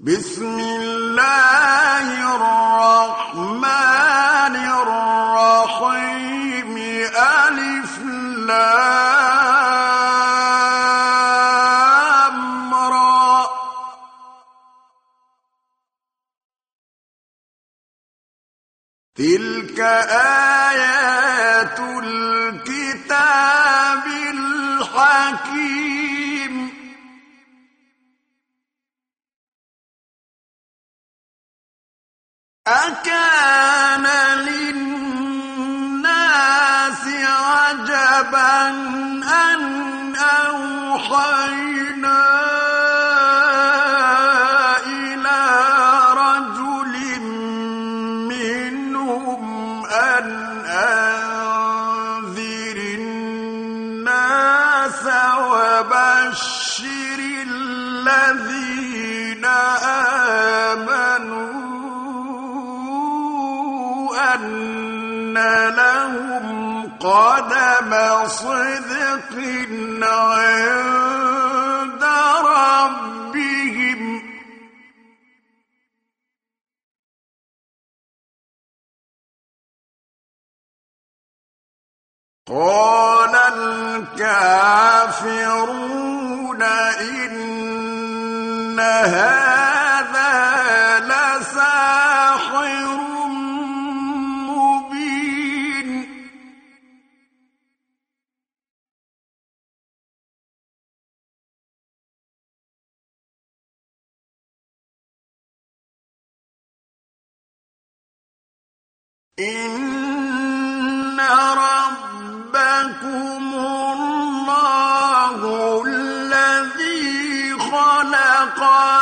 بسم الله الرحمن الرحيم ألف لام را تلك آيات الكتاب الحكيم أكان للناس عجبا أن أوحينا إلى رجل منهم أن أنذر الناس وبشر الذين آمنوا أن لهم قدم صدق عند ربهم قال الكافرون إن هذا لساحر مبين إن ربكم الله الذي خلق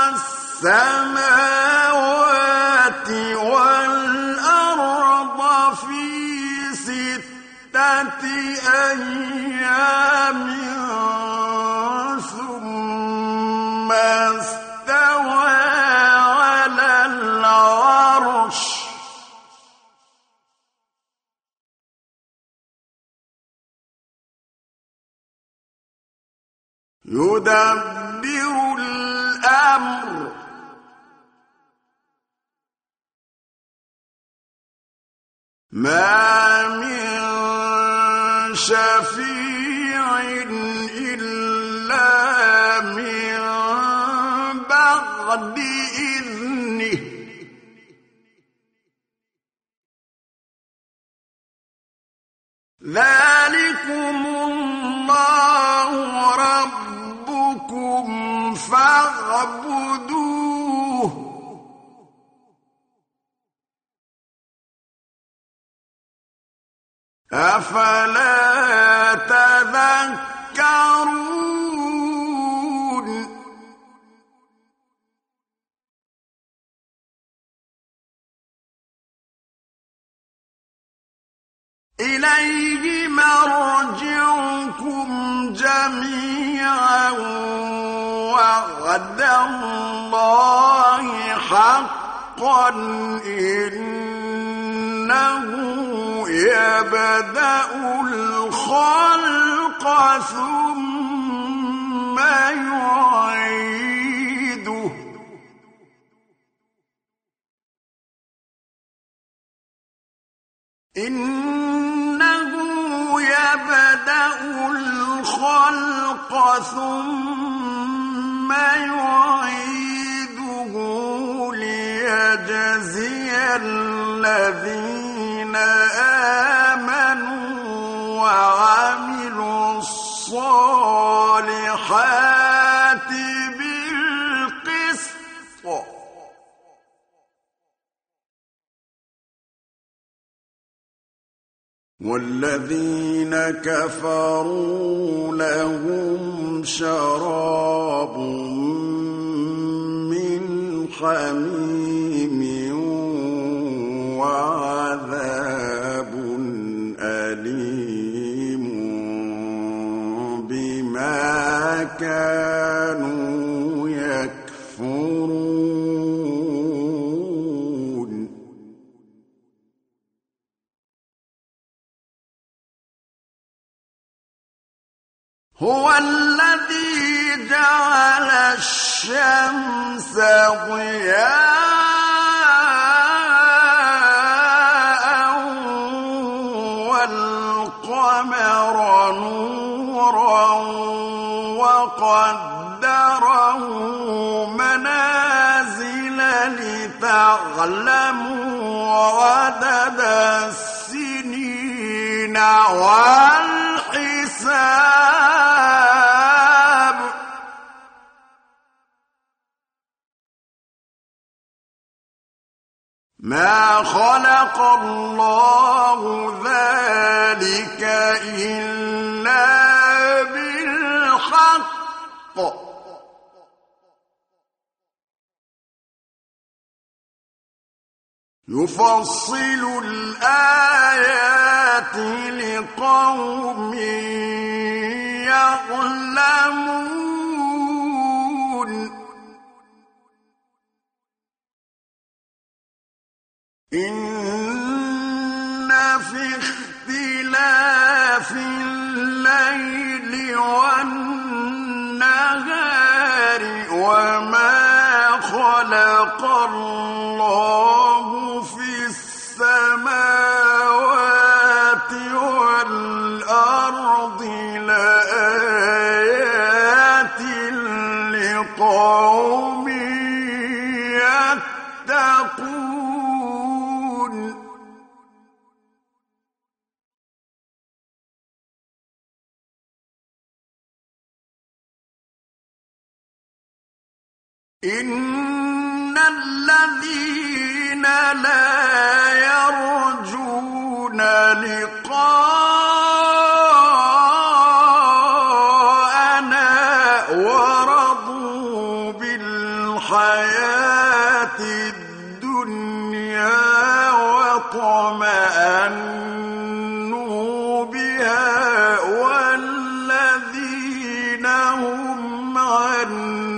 السماوات والأرض في 6 أيام ثم استوى على العرش يدبر الأمر ما من شفيع إلا من بعد إذنه ذلكم الله ربكم فاعبدوه أفلا تذكرون إليه مرجعكم جميعا وعد الله حقا إنه يبدأ الخلق ثم يعيده إنه يبدأ الخلق ثم يعيده ليجزي الذين آمنوا وعملوا الصالحات بالقسط والذين كفروا لهم شراب من حميم وعذاب أليم بما كانوا يكفرون هو الذي جعل الشمس ضياء والقمر نورا وقدره منازل لتعلموا عدد السنين والحساب ما خلق الله ذلك إلا بالحق يفصل الآيات لقوم يعلمون إن في اختلاف الليل والنهار وما خلق الله في السماوات والأرض لآيات لقوم يتقون إن الذين لا يرجون لقاءنا ورضوا بالحياة الدنيا واطمأنوا بها والذين هم عن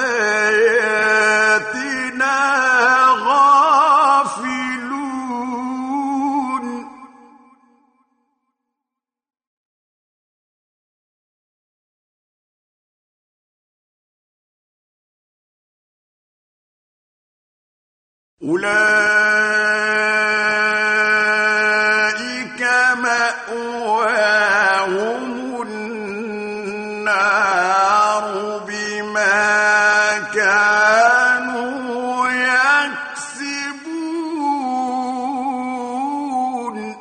آياتنا غافلون أولئك مأواهم النار بما كانوا يكسبون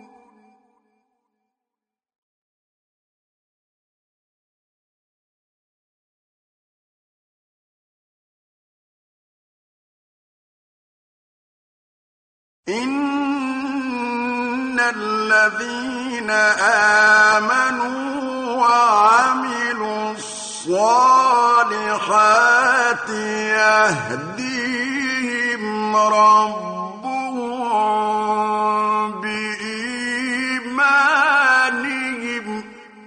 إن الذين آمنوا وعملوا الصالحات يهديهم ربهم بإيمانهم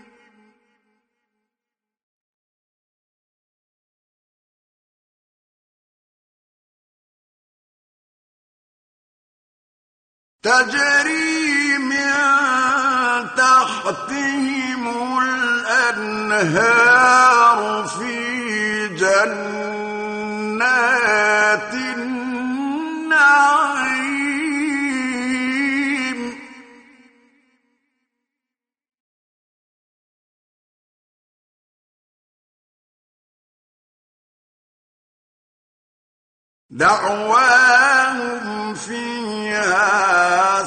تجري من تحتهم الأنهار في جنات النعيم دعواهم فيها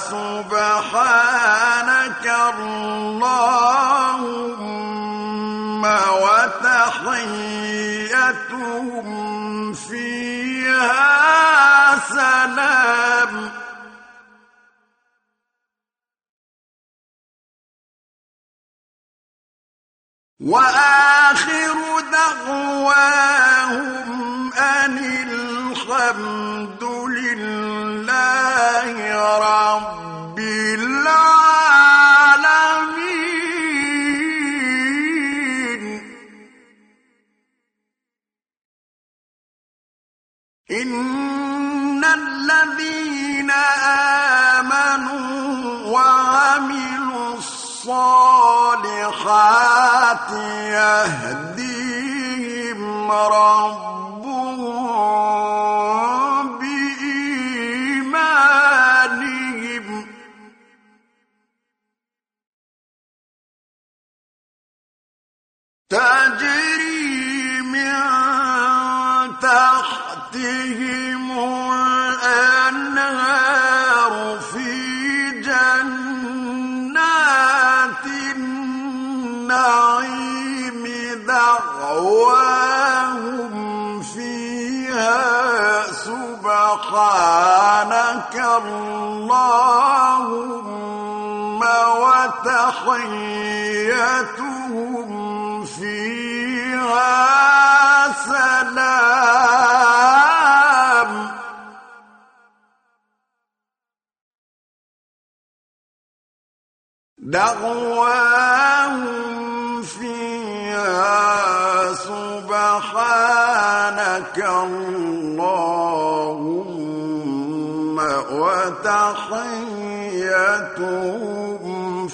سبحانك اللهم وتحيتهم فيها سلام وآخر دعواهم أن الحمد لله رب العالمين إن الذين آمنوا وعملوا الصالحات يهديهم ربهم بإيمانهم تجري من تحتهم الأنهار في جنات النعيم دعواهم فيها سبحانك اللهم وتحيتهم فيها سلام دعواهم فيها سبحانك اللهم وتحيتهم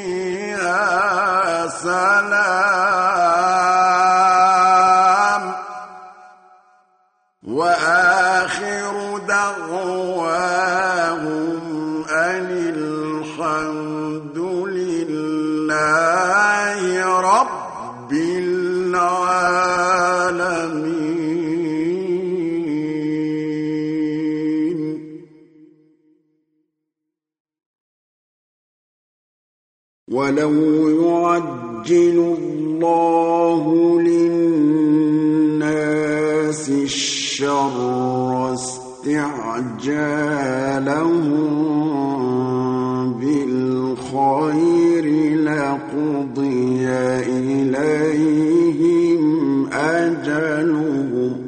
فيها سلام وآخر دعواهم أن الحمد لله رب العالمين. ولو يعجل الله للناس الشر استعجالهم بالخير لقضي إليهم أجلهم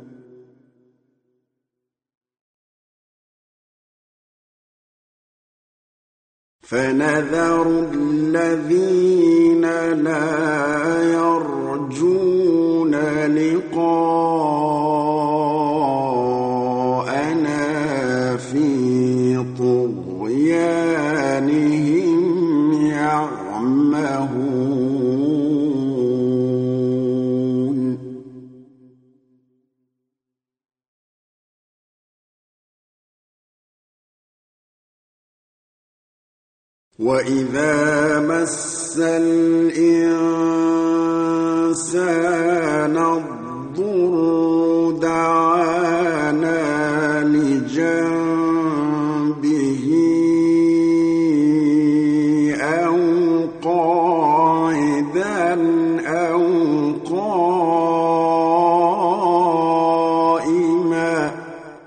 فنذر الذين لا يرجون لقاءنا في طغيانهم يعمهون. وإذا مس الإنسان الضر دعانا لجنبه أو قاعدا أو قائما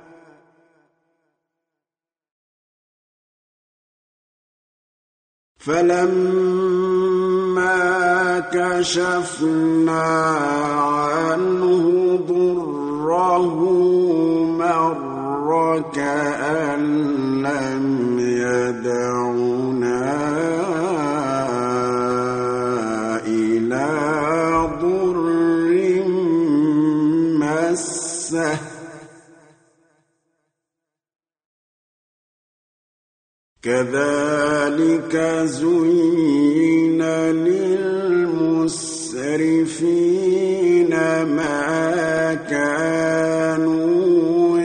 فلما كشفنا عنه ضره مر كأن لم يدعنا إلى ضر مسه كذلك زين للمسرفين ما كانوا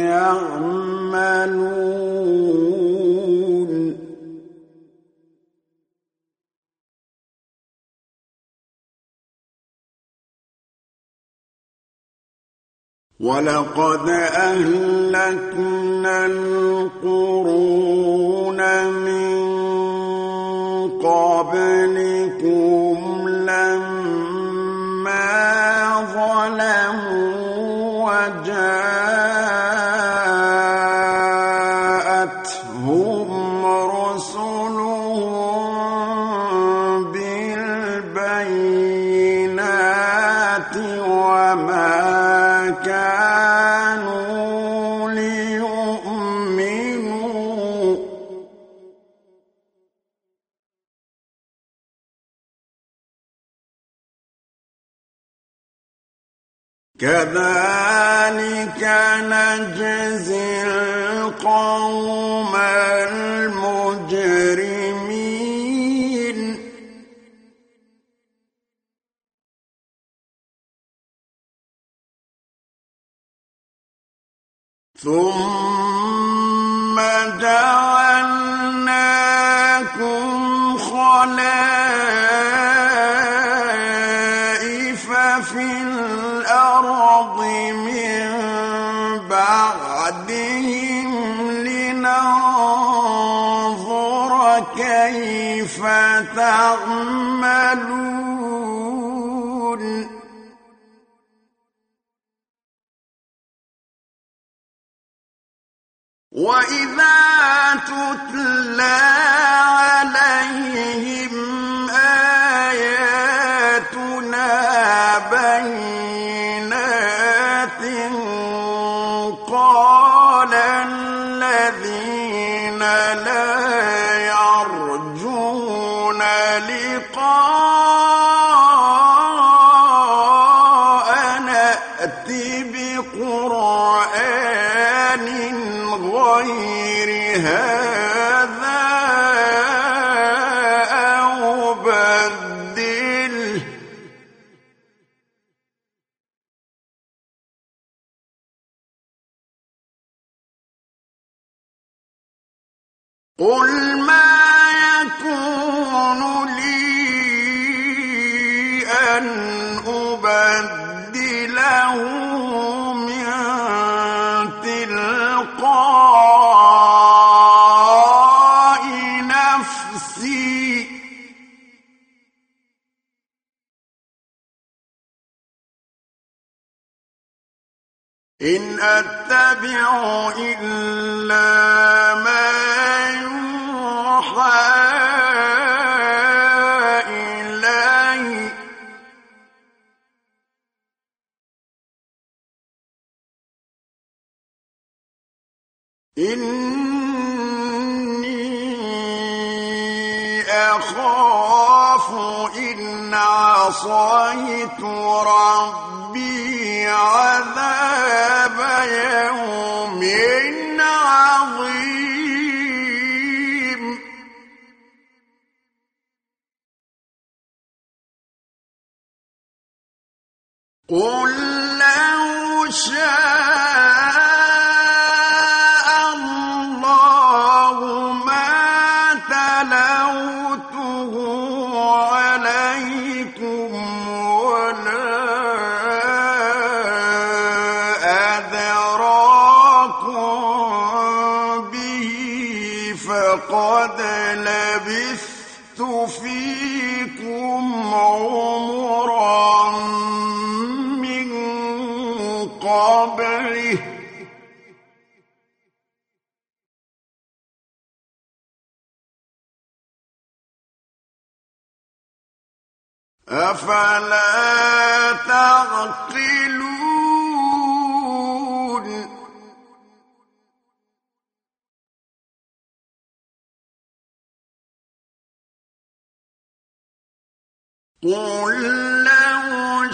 يعملون. ولقد أهلكنا القرون من قبلكم لما ظلموا وجاءتهم رسلهم بالبينات وما كانوا ليؤمنوا كذلك نجزي القوم المجرمين. ثم جعلناكم خلائف في الأرض من بعدهم لننظر كيف تعملون وَإِذَا تُتْلَىٰ عَلَيْهِمْ آيَاتُنَا بَيِّنَاتٍ قَالَ الَّذِينَ لَا يَرْجُونَ لِقَاءَنَا ائْتِ بِقُرْآنٍ غَيْرِ هَٰذَا أَوْ بَدِّلْهُ ۚ قُلْ مَا يَكُونُ لِي أَنْ أُبَدِّلَهُ مِن تِلْقَاءِ نَفْسِي ۖ إِنْ أَتَّبِعُ إِلَّا مَا يُوحَىٰ إِلَيَّ ۖ إِنِّي أَخَافُ إِنْ عَصَيْتُ رَبِّي عَذَابَ يَوْمٍ عَظِيمٍ قُل لَّوْ شَاءَ اللَّهُ مَا تَلَوْتُهُ عَلَيْكُمْ وَلَا أَدْرَاكُم بِهِ ۖ فَقَدْ لَبِثْتُ فِيكُمْ عُمُرًا مِّن قَبْلِهِ ۚ أَفَلَا تَعْقِلُونَ قُل لَّوْ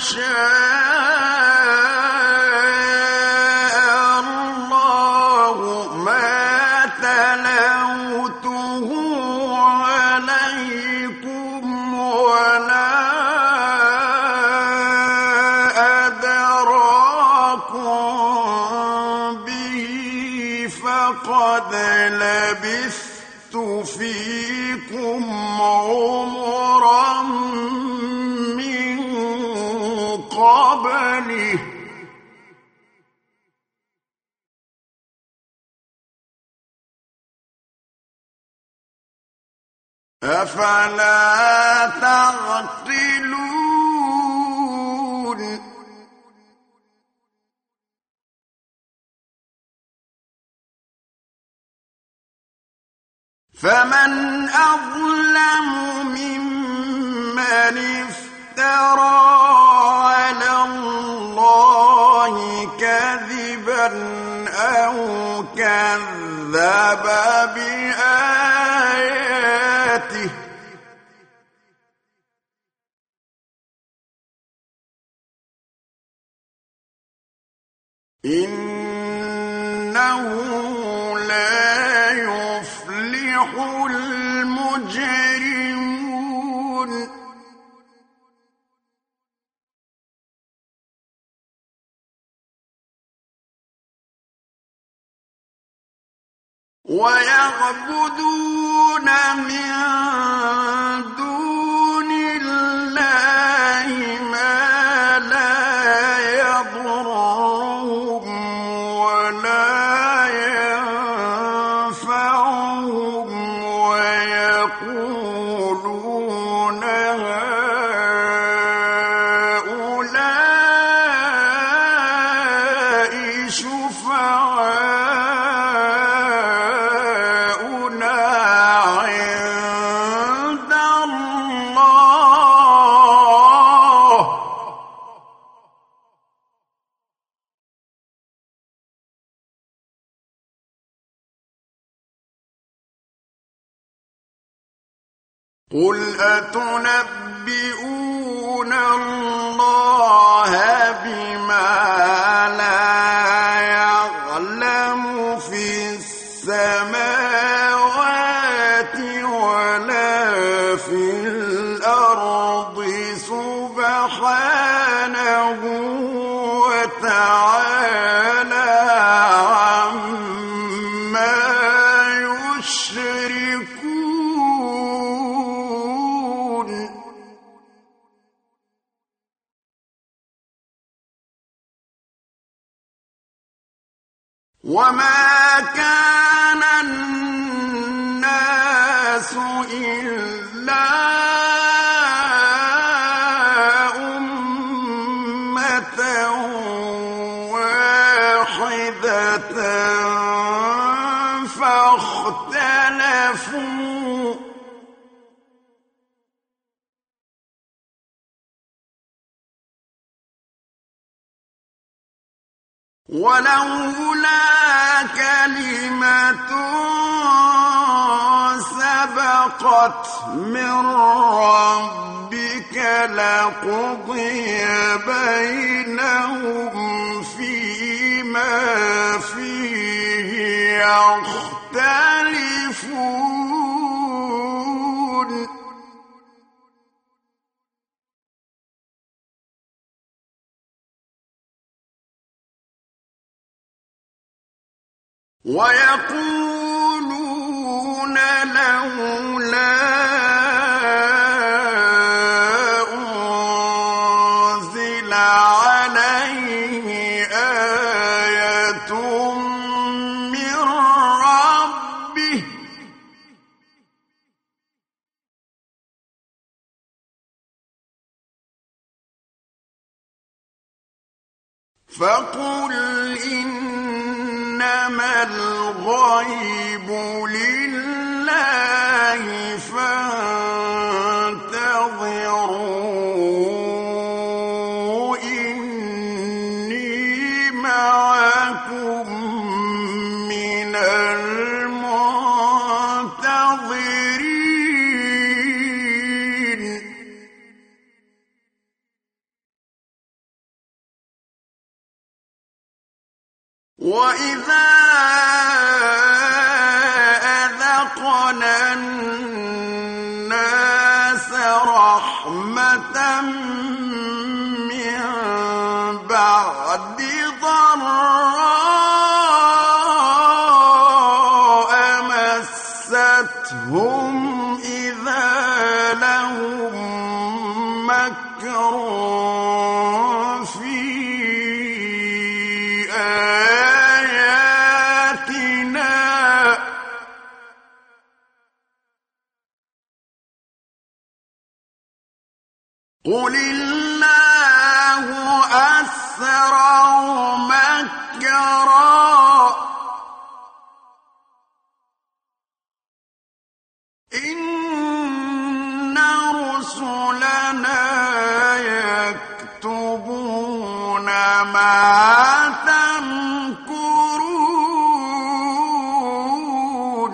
شَاءَ اللَّهُ مَا تَلَوْتُهُ عَلَيْكُمْ وَلَا أَدْرَاكُم بِهِ ۖ فَقَدْ لَبِثْتُ فِيكُمْ عُمُرًا مِّن قَبْلِهِ ۚ أَفَلَا تَعْقِلُونَ فَمَنْ أَظْلَمُ مِمَّنِ افْتَرَىٰ عَلَى اللَّهِ كَذِبًا أَوْ كَذَّبَ بِآيَاتِهِ ۚ إِنَّهُ لَا يُفْلِحُ الْمُجْرِمُونَ ويعبدون من دون الله ما لا يضرهم ولا ينفعهم ويقولون هؤلاء شفعاؤنا عند الله قل أتنبئون الله بما لا يعلم في السماوات ولا في الأرض سبحانه وتعالى عما يشركون وما كان الناس إلا أمة واحدة فاختلفوا ولولا كلمة سبقت من ربك لقضي بينهم فيما فيه يختلفون ويقولون لولا أنزل عليه آية من ربه فقل إنما الغيب لله فانتظروا إني معكم من المنتظرين وإذا أذقنا الناس رحمة من بعد ضراء مستهم إذا لهم مكر في قل الله أسرع مكرا إن رسلنا يكتبون ما تمكرون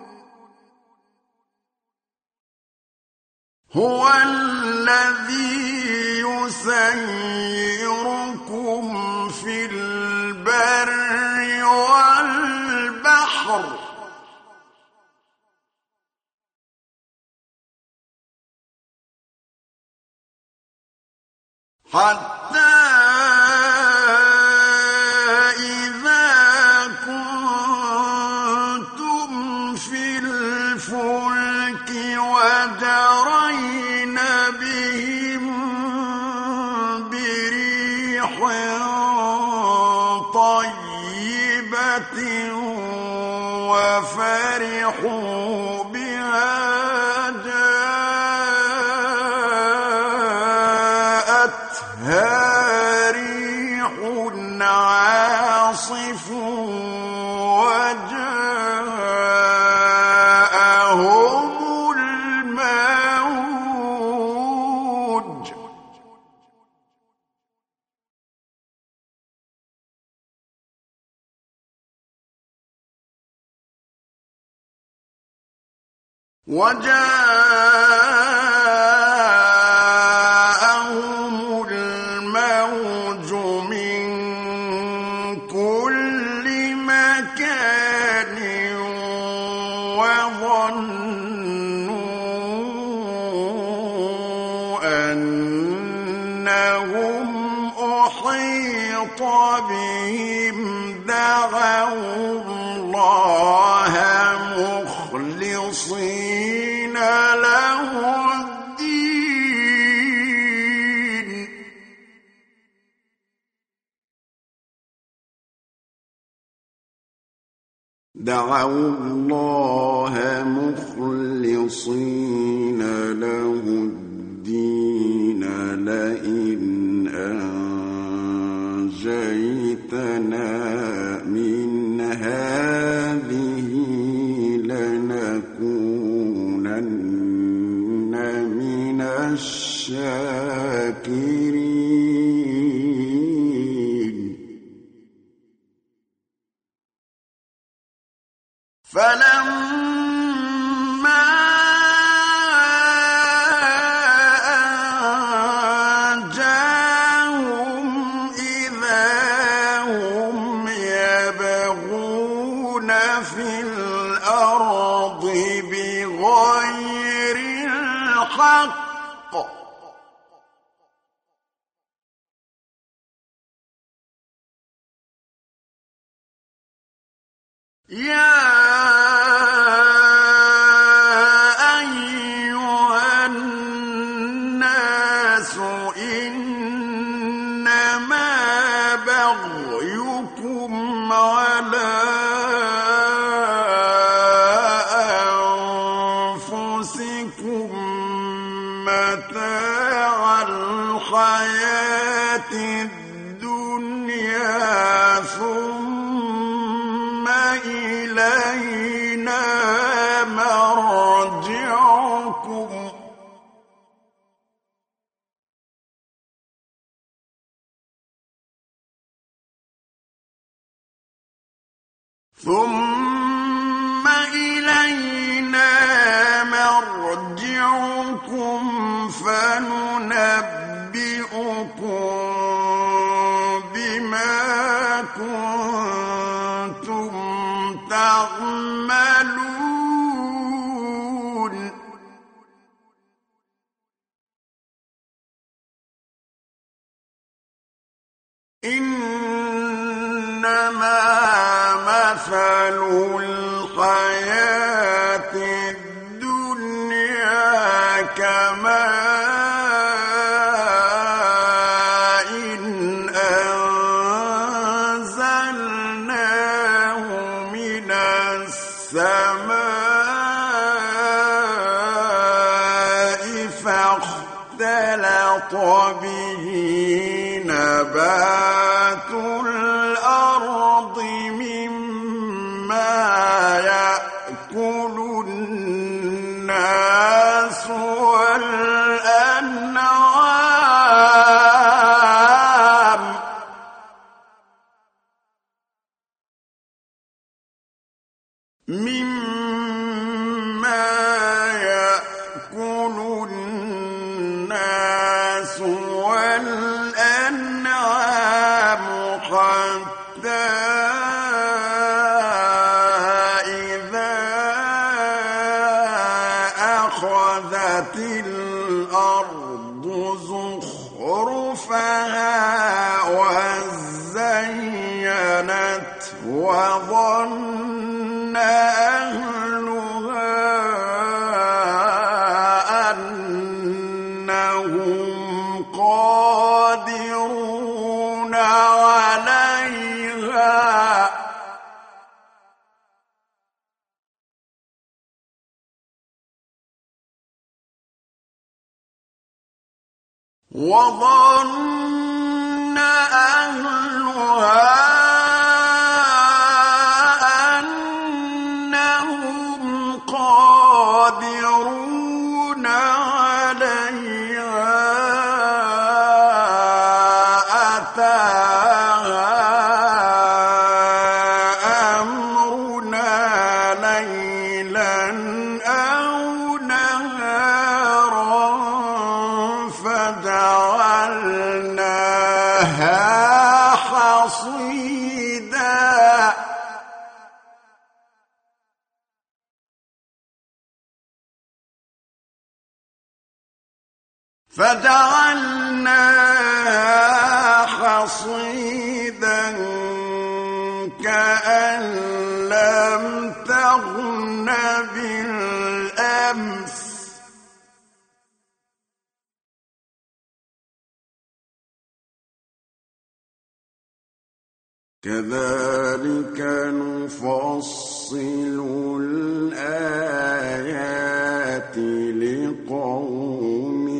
هو الذي يسيركم في البر والبحر حتى إذا كنتم طيبة وفرحوا بها جاءتها ريح عاصف وجاءهم الموج من كل مكان وظنوا أنهم أحيط بهم دعوا الله مخلصين له الدين لئن أنجيتنا من هذه لنكونن من الشاكرين فلما أنجاهم إذا هم يبغون في الأرض بغير الحق يا أيها الناس إنما بغيكم على أنفسكم متاع الحياة الدنيا ثم إلينا مرجعكم فننبئكم بما كنتم تعملون إنما مثل الحياة الدنيا كماء أنزلناه من السماء فاختلط به نبات الأرض مما يأكل الناس والأنعام حتى إذا أخذت الأرض زخرفها وزينت وظن أهلها أنهم قادرون عليها وظن أهلها أنهم قادرون عليها أتاها أمرنا ليلا أو نهارا فجعلناها حصيدا كأن لم تغن بالأمس كذلك نفصل الآيات لقوم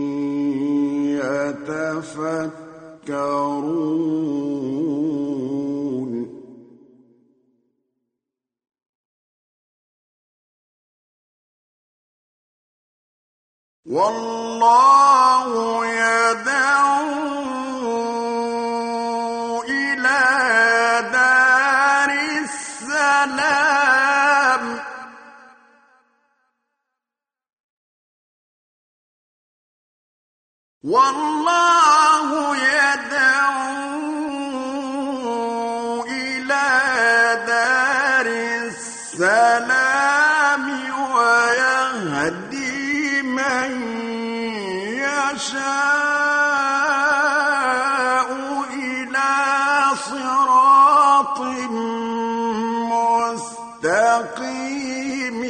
يتفكرون والله يدعو إلى دار السلام والله يدعو إلى دار السلام ويهدي من يشاء إلى صراط مستقيم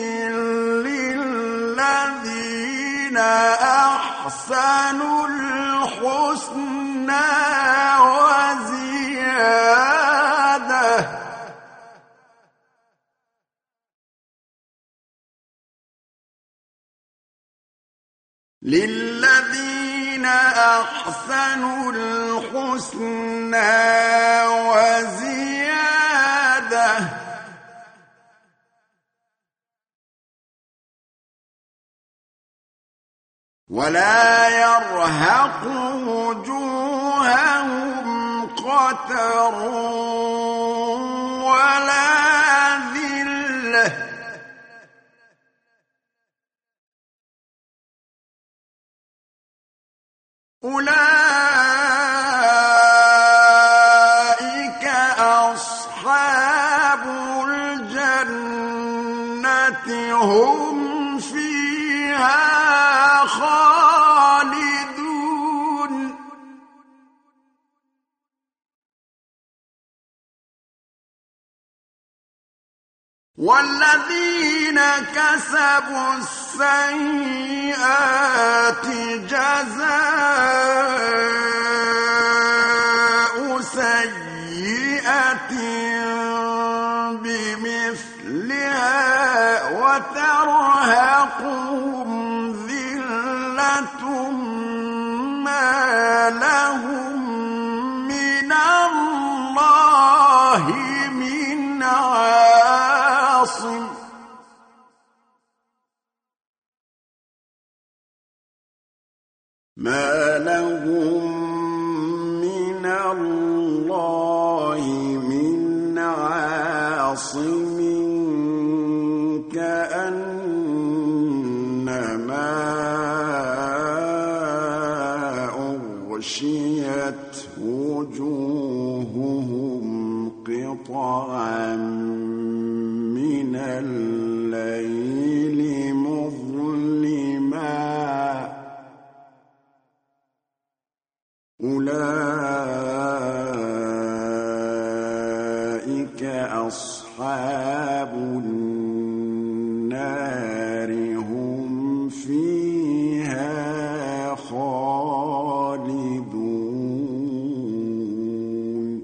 للذين أحسنوا الحسنى وزيادة للذين أحسنوا الحسنى وزيادة ولا يرهق وجوههم قتر ولا ذلة أولئك أصحاب الجنة هم فيها خالدون والذين كسبوا السيئات جزاء سيئة بمثلها وترهقهم ذلة ما لهم من الله من عاصم ما لهم من الله من عاصم كأنما أغشيت وجوههم قطعا من الليل مظلما أولئك أصحاب النار هم فيها خالدون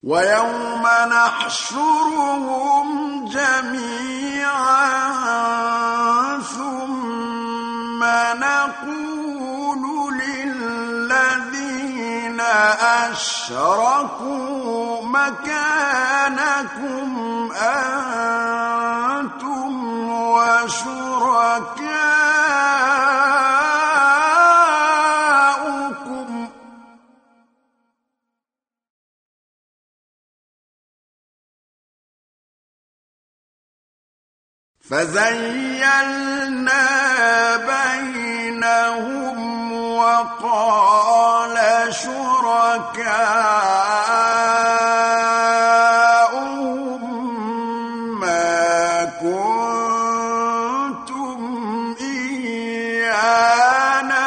ويوم نحشرهم جميعا ثم نقول للذين أشركوا مكانكم أنتم وشركاؤكم فزيّلنا بينهم وقال شركاؤهم ما كنتم إيانا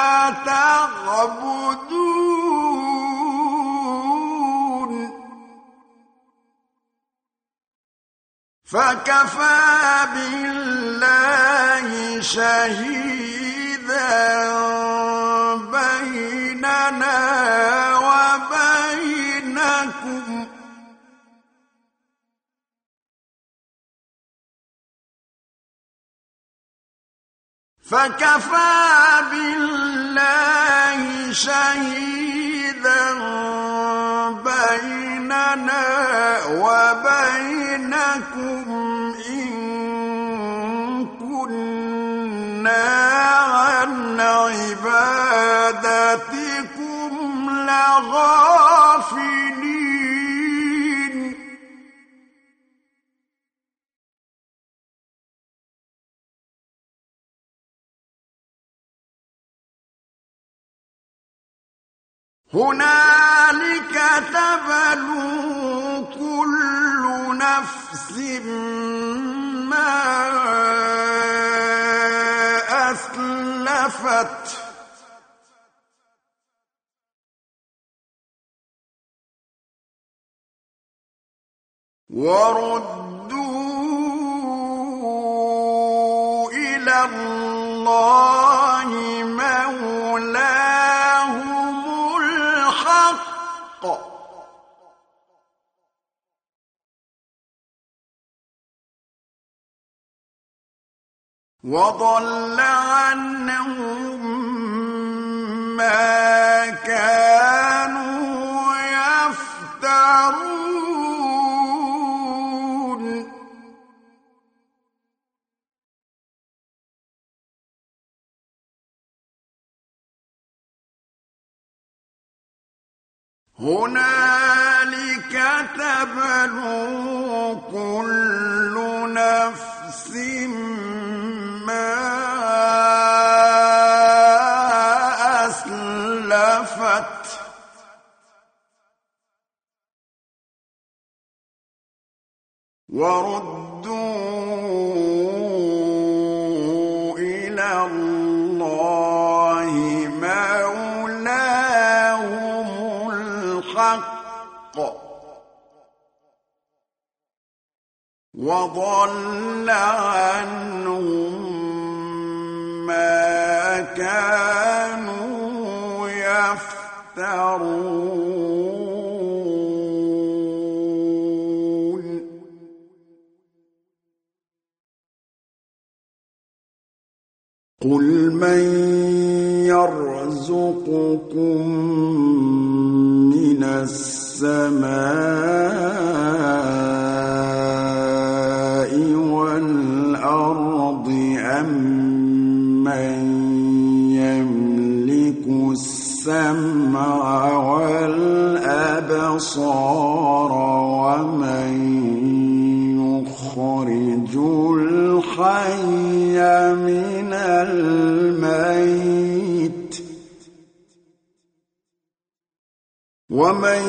تعبدون فكفى بالله شهيدا بيننا وبينكم إن كنا عن عبادتكم لغافلين هنالك تبلو كل نفس ما أسلفت وردوا إلى الله مولاهم الحق وضل عنهم ما كانوا يفترون هنالك تبلو كل نفس ما أسلفت وردوا إلى الله مولاهم الحق وضل عنهم ما كانوا يفترون قل من يرزقكم من السماء والأرض أمن يملك السمع والأبصار ومن يخرج الحي من الميت ومن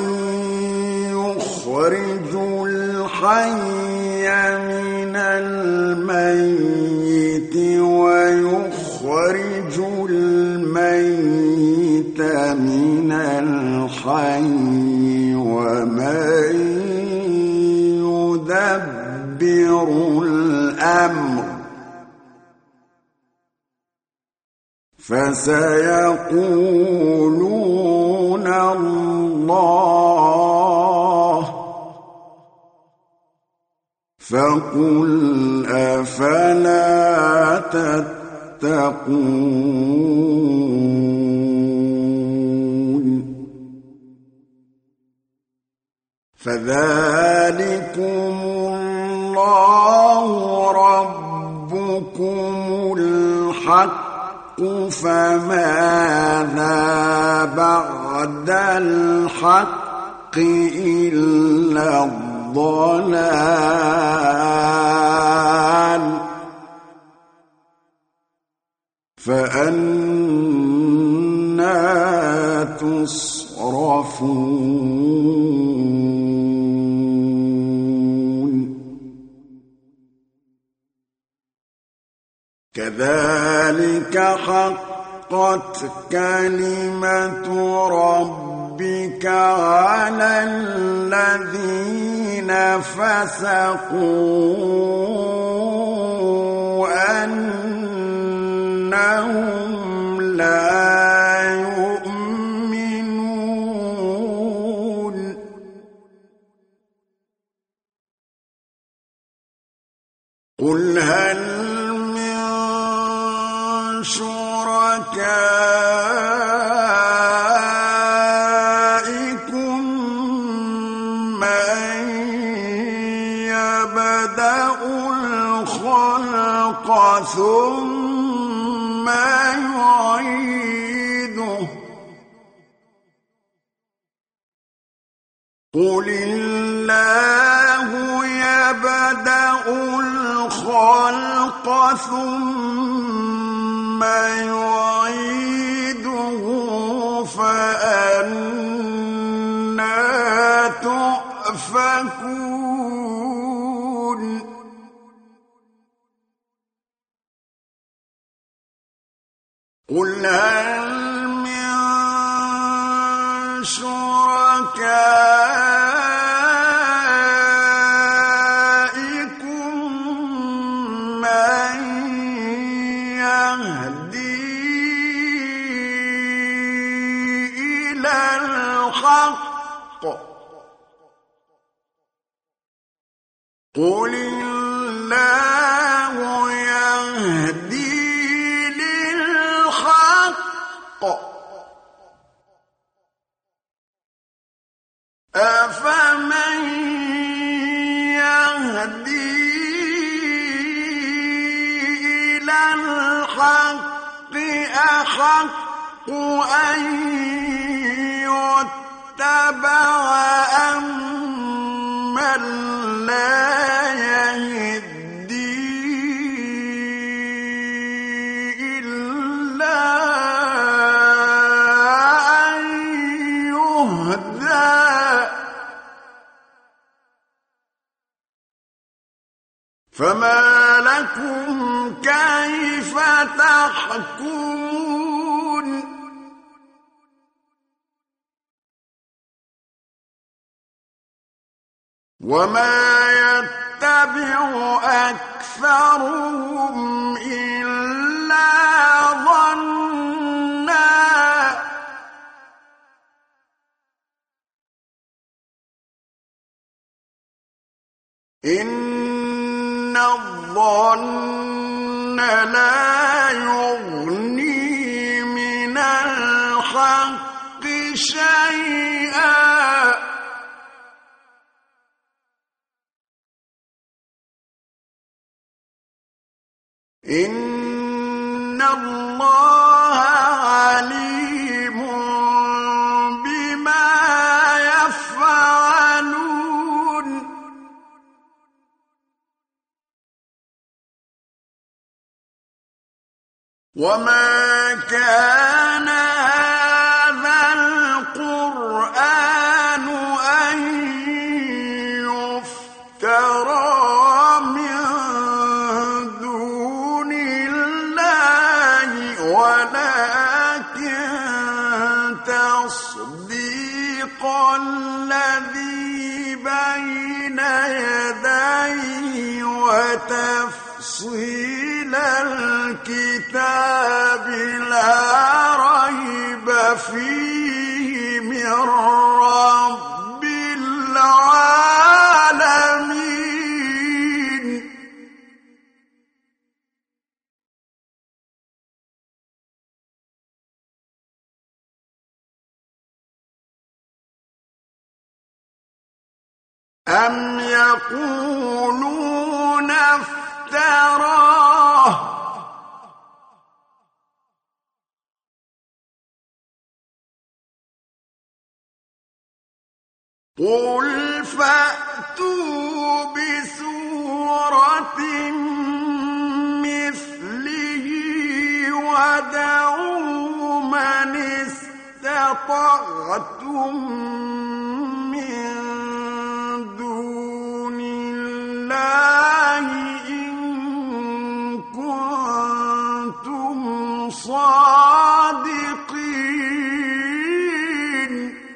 يخرج الحي من الميت ويخرج الميت من الحي ومن يدبر الأمر فسيقولون الله فقل أفلا تتقون فذلكم الله ربكم الحق فماذا بعد الحق إلا الضلال فأنى تصرفون كذلك حقت كلمة ربك على الذين فسقوا أنهم لا يؤمنون قل هل من شركائكم من يبدأ الخلق ثم يعيده قل الله يبدأ الخلق ثم يعيده فأنى تؤفكون قل هل من شركائكم من يهدي إلى الحق قل الله يهدي للحق أفمن يهدي إلى الحق أحق أن يتبع أمن لا يهدي إلا أن يهدى فما لكم كيف تحكمون وما يتبع أكثرهم إلا ظنًّا إن الظن لا يغني من الحق شيئا إن الله عليم بما يفعلون وما كان هذا القرآن أن يفترى من دون الله ولكن تصديق الذي بين يديه وتفصيل الكتاب لا ريب فيه من رب العالمين أم يقولون افتراه قل فأتوا بسورة مثله ودعوا من استطعتم من دون الله إن كنتم صادقين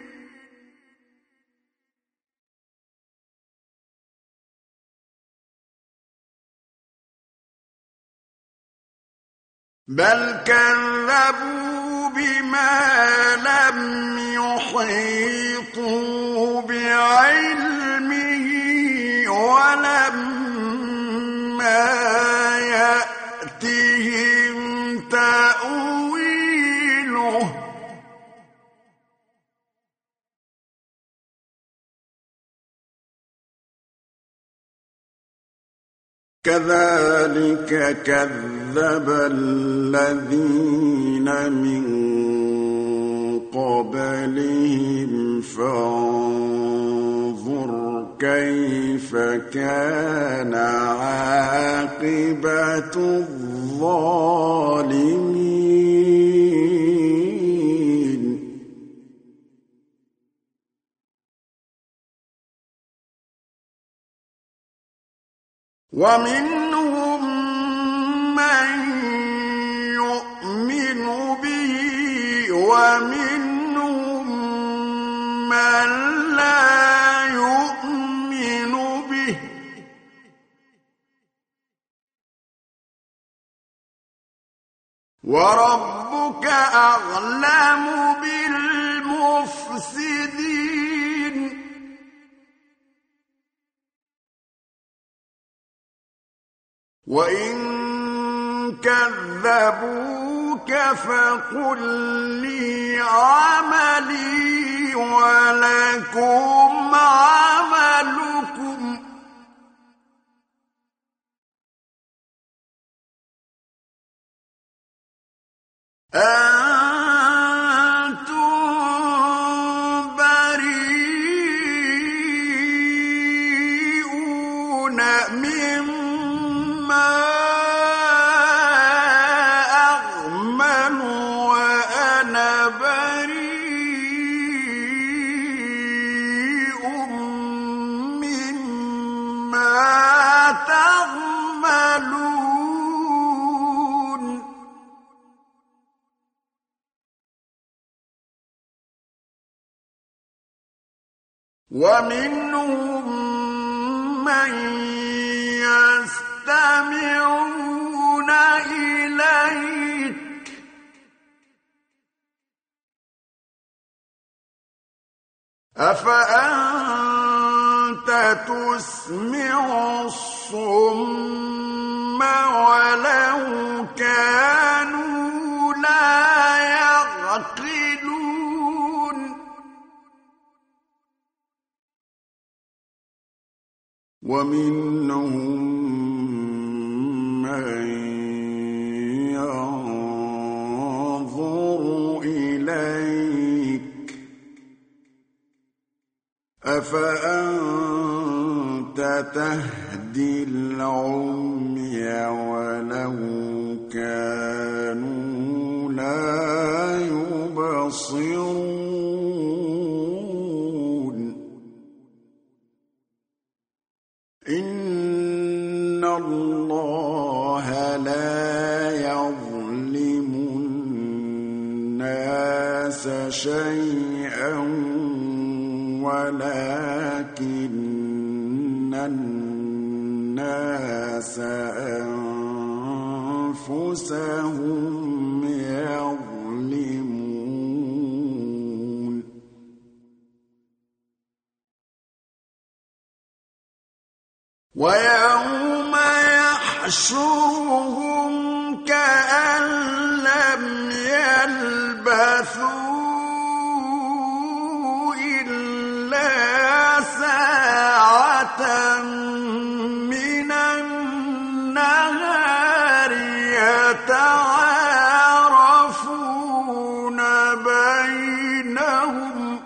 بل كذبوا بما لم يحيطوا بعلمه ولما يأتهم تأويله كذلك كذب الذين من قبلهم فانظر كيف كان عاقبة الظالمين ومنهم من يؤمن به ومنهم من لا يؤمن به وربك أعلم بالمفسدين وإن كذبوك فقل لي عملي ولكم عملكم أنتم بريئون مما أعمل وأنا بريء مما تعملون ومنهم من يستمعون إليك أفأنت تسمع الصم ولو كانوا لا يعقلون ومنهم من ينظر إليك أفأنت تهدي العمي ولو كانوا لا يبصرون إن الله لا يظلم الناس شيئا ولكن الناس أنفسهم يظلمون ويوم يحشرهم كأن لم يلبثوا إلا ساعة من النهار يتعارفون بينهم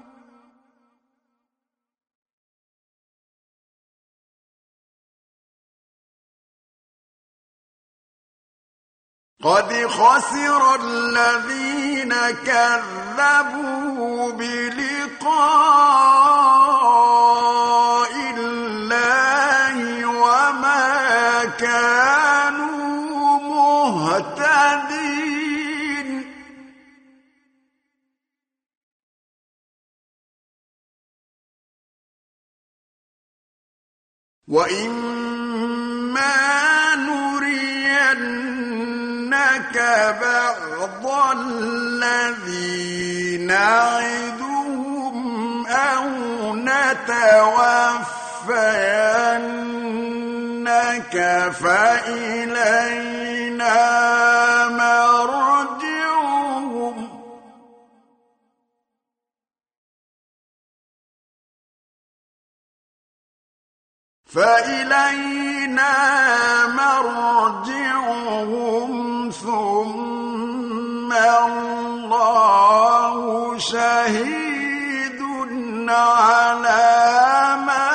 قد خسر الذين كذبوا بلقاء الله وما كانوا مهتدين وإما نرينك بعض الذي نعدهم أو نتوفينك فإلينا مرجعهم ثم الله شهيد على ما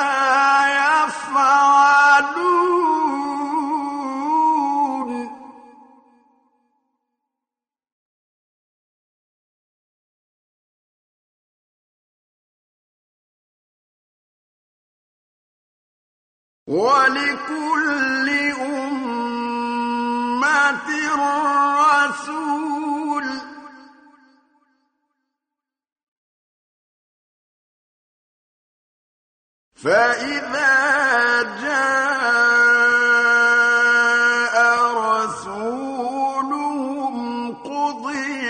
يفعلون ولكل أمة رسول فإذا جاء رسولهم قضي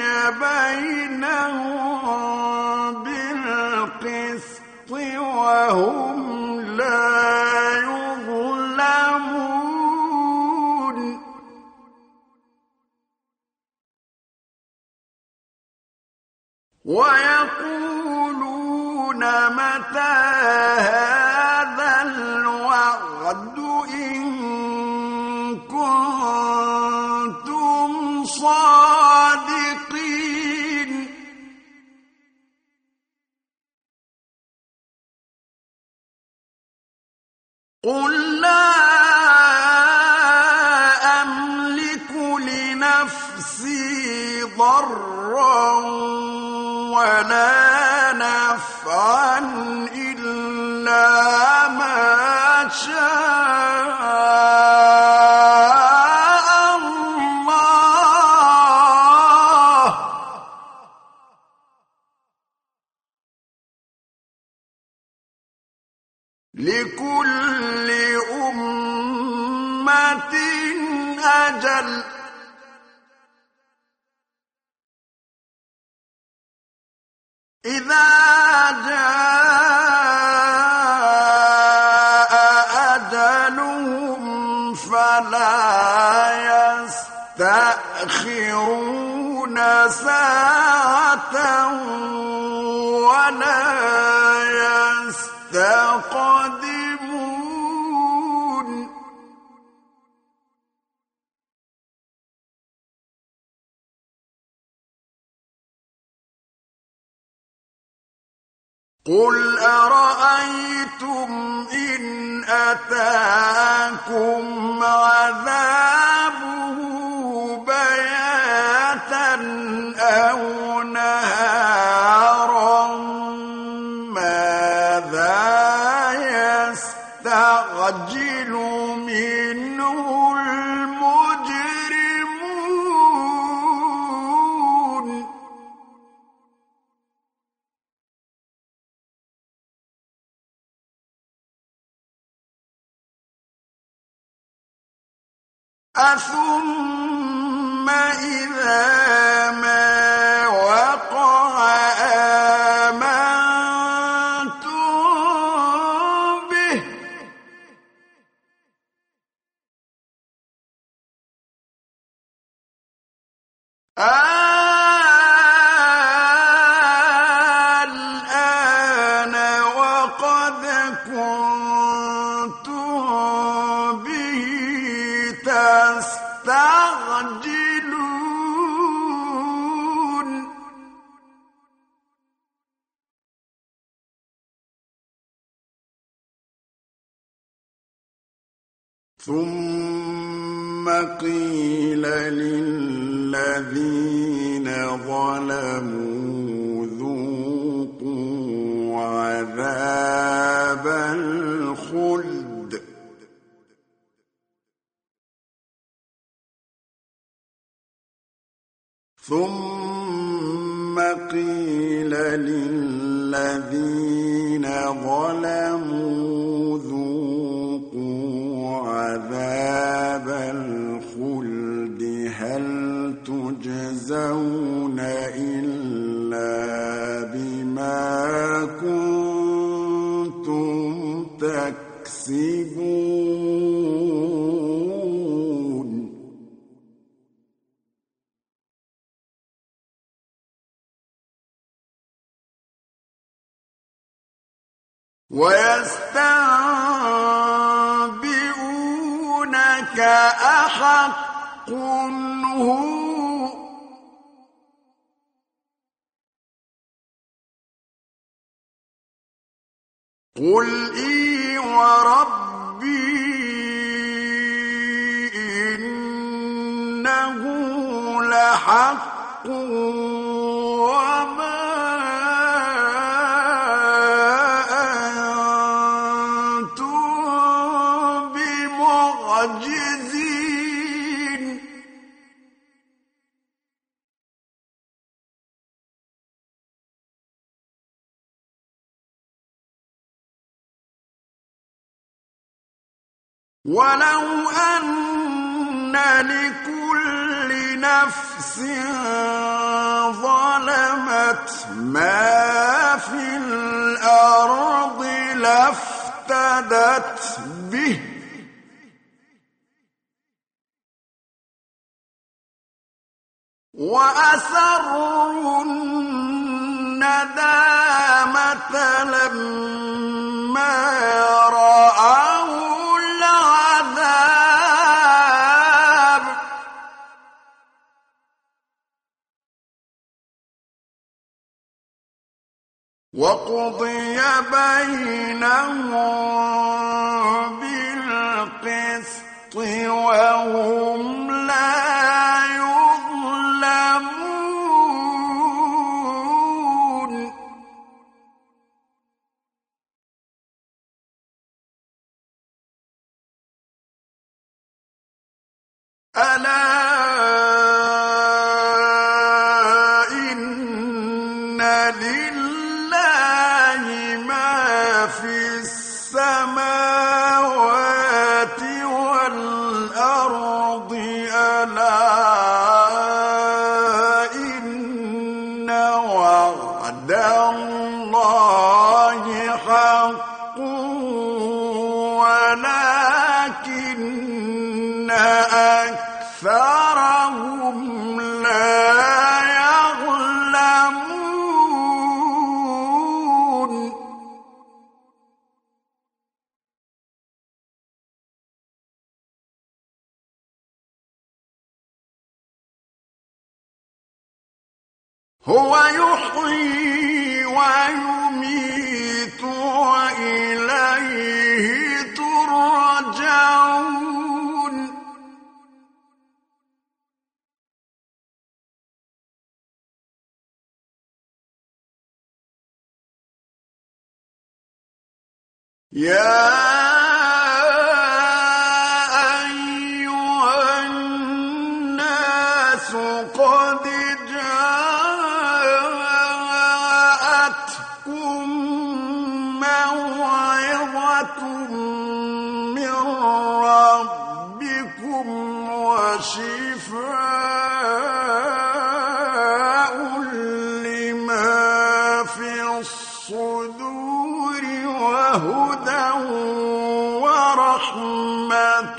بينهم بالقسط وهم لا يظلمون ويقولون متى هذا الوعد إن كنتم صادقين قل لا أملك لنفسي ضرا ولا نفعا إلا ما شاء الله لكل أمة أجل إذا جاء أجلهم فلا يستأخرون ساعة ولا يستقدمون قل أرأيتم إن أتاكم عذابه بياتا أو نهارا ماذا يستعجل منه المجرمون أثم إذا ما وقع آمنتم به الآن وقد كنتم ثم قيل للذين ظلموا ذوقوا عذاب الخلد ثم قيل للذين ظلموا ذوقوا عذاب الخلد هل تجزون إلا بما كنتم تكسبون ويستنبئونك أحق هو قل إي وربي إنه لحق وما ولو أن لكل نفس ظلمت ما في الأرض لافتدت به وأسروا الندامة لما رأوا العذاب وقضي بينهم بالقسط وهم لا يظلمون ألا إن لله ما في السماوات والأرض ألا إن وعد الله حق ولكن أكثرهم لا يعلمون هو يحيي ويميت وإليه ترجعون يا أيها الناس قد جاءتكم موعظة من ربكم وشفاء لما في الصدور وهدى ورحمة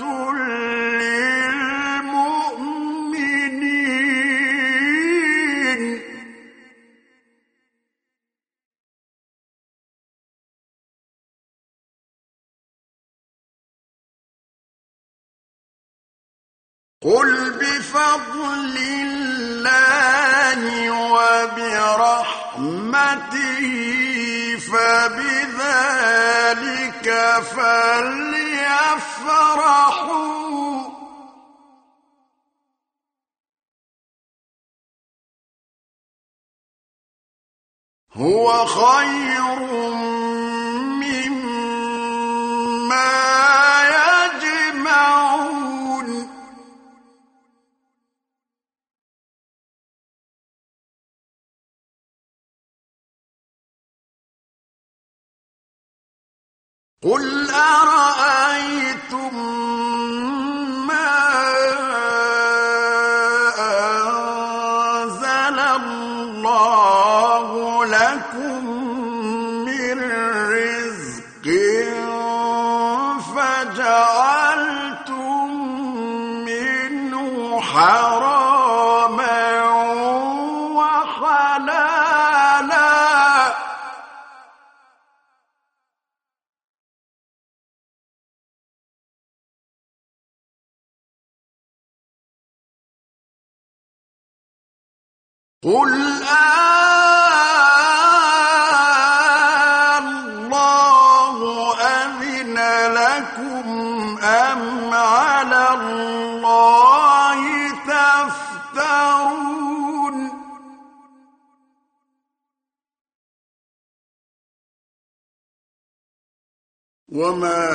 للمؤمنين قل بفضل الله وبرحمته فبذلك فليفرحوا هو خير مما يجمعون قل أرأيتم ما أنزل الله لكم من رزق فجعلتم منه حراما وحلالا قل الله أذن لكم أم على الله تفترون وما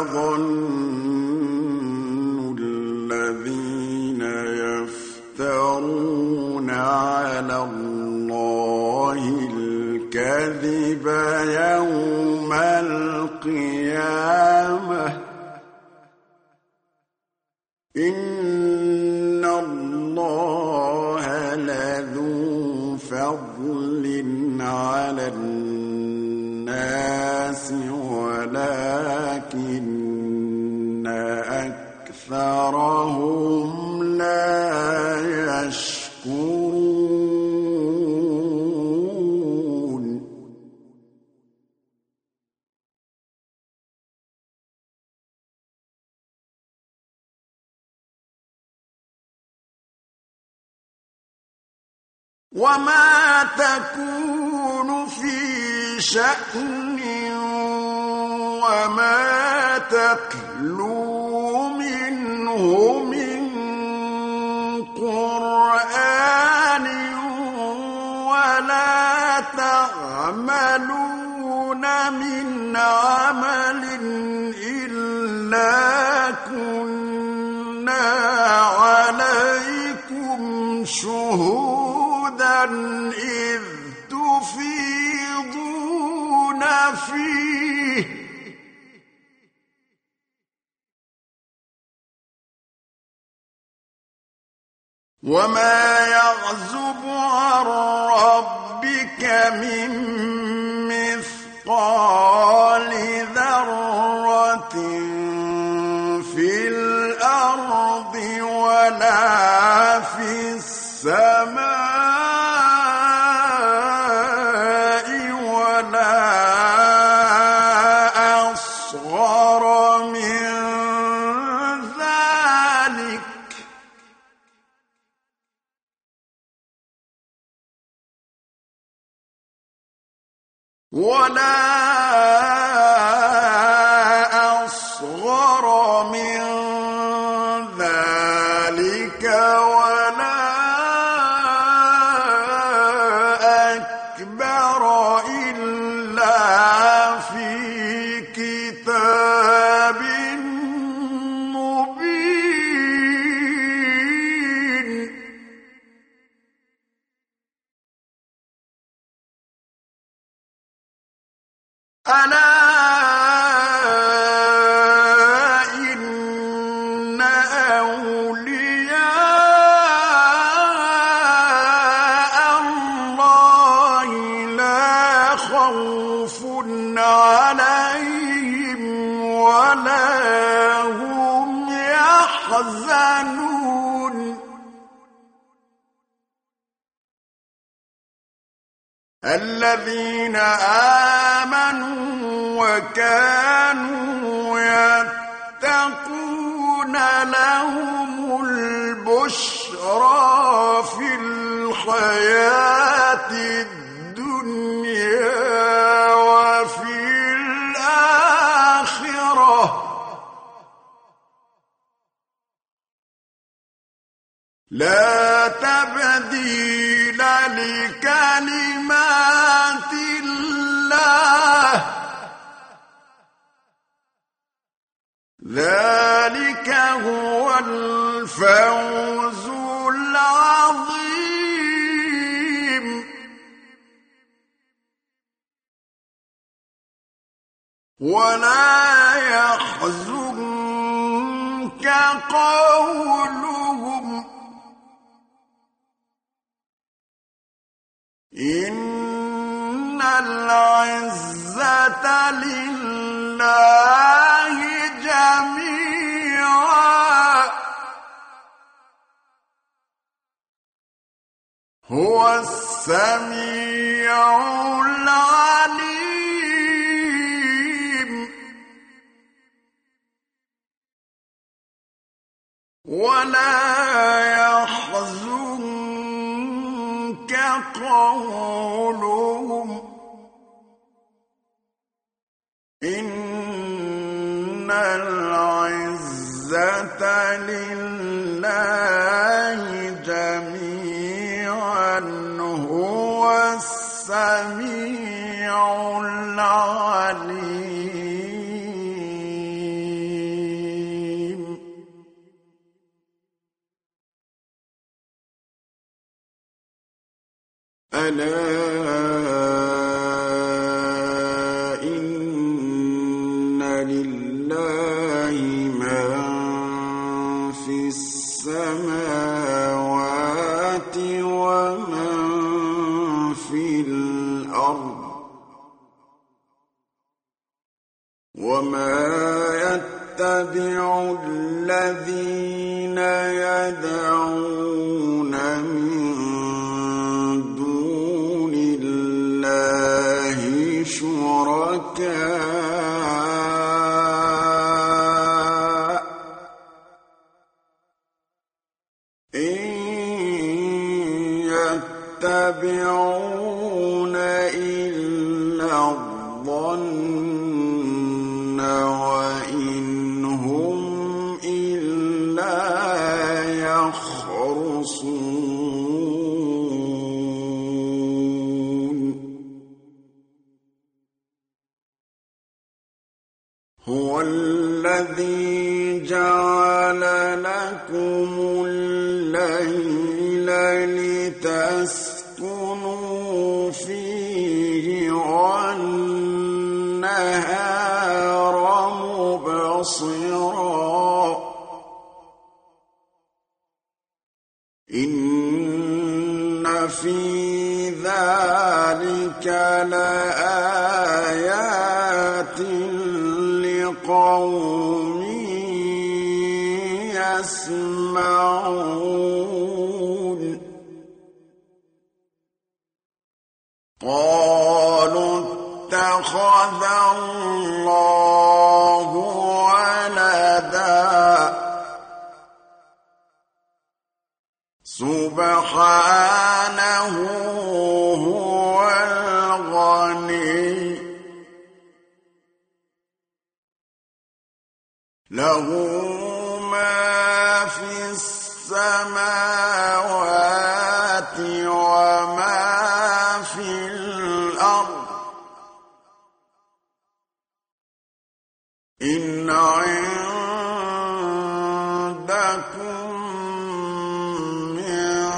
ظن الذين يفترون على الله الكذب يوم القيامة إن الله لذو فضل على الناس ولكن أكثرهم لا يشكرون وما تكون في شأن وما تتلو منه من قرآن ولا تعملون من عمل إلا كنا عليكم شهودا إذ تفيضون فيه وما يعزب عن ربك من مثقال ذرة في الأرض ولا في السماء ولا أصغر من ذلك ولا أكبر إلا في كتاب مبين ألا إن أولياء الله لا خوف عليهم ولا هم يحزنون الذين آمنوا وكانوا يتقون لهم البشرى في الحياة الدنيا لا تبديل لكلمات الله ذلك هو الفوز العظيم ولا يحزنك قولهم إن العزة لله جميعا هو السميع العليم ولا يحزنك قولهم إن العزة لله جميعا هو السميع العليم ألا إن لله من في السماوات ومن في الأرض وما يتبع الذين يدعون من دون الله شركاء إن يتبعون إلا الظن وإن هم إلا يخرصون هو الذي جعل لكم الليل لتسكنوا فيه والنهار مبصرا إن في ذلك لآيات لقوم يسمعون قالوا اتخذ الله ولدا سبحانه هو الغني له ما في السماوات وما في الأرض إن عندكم من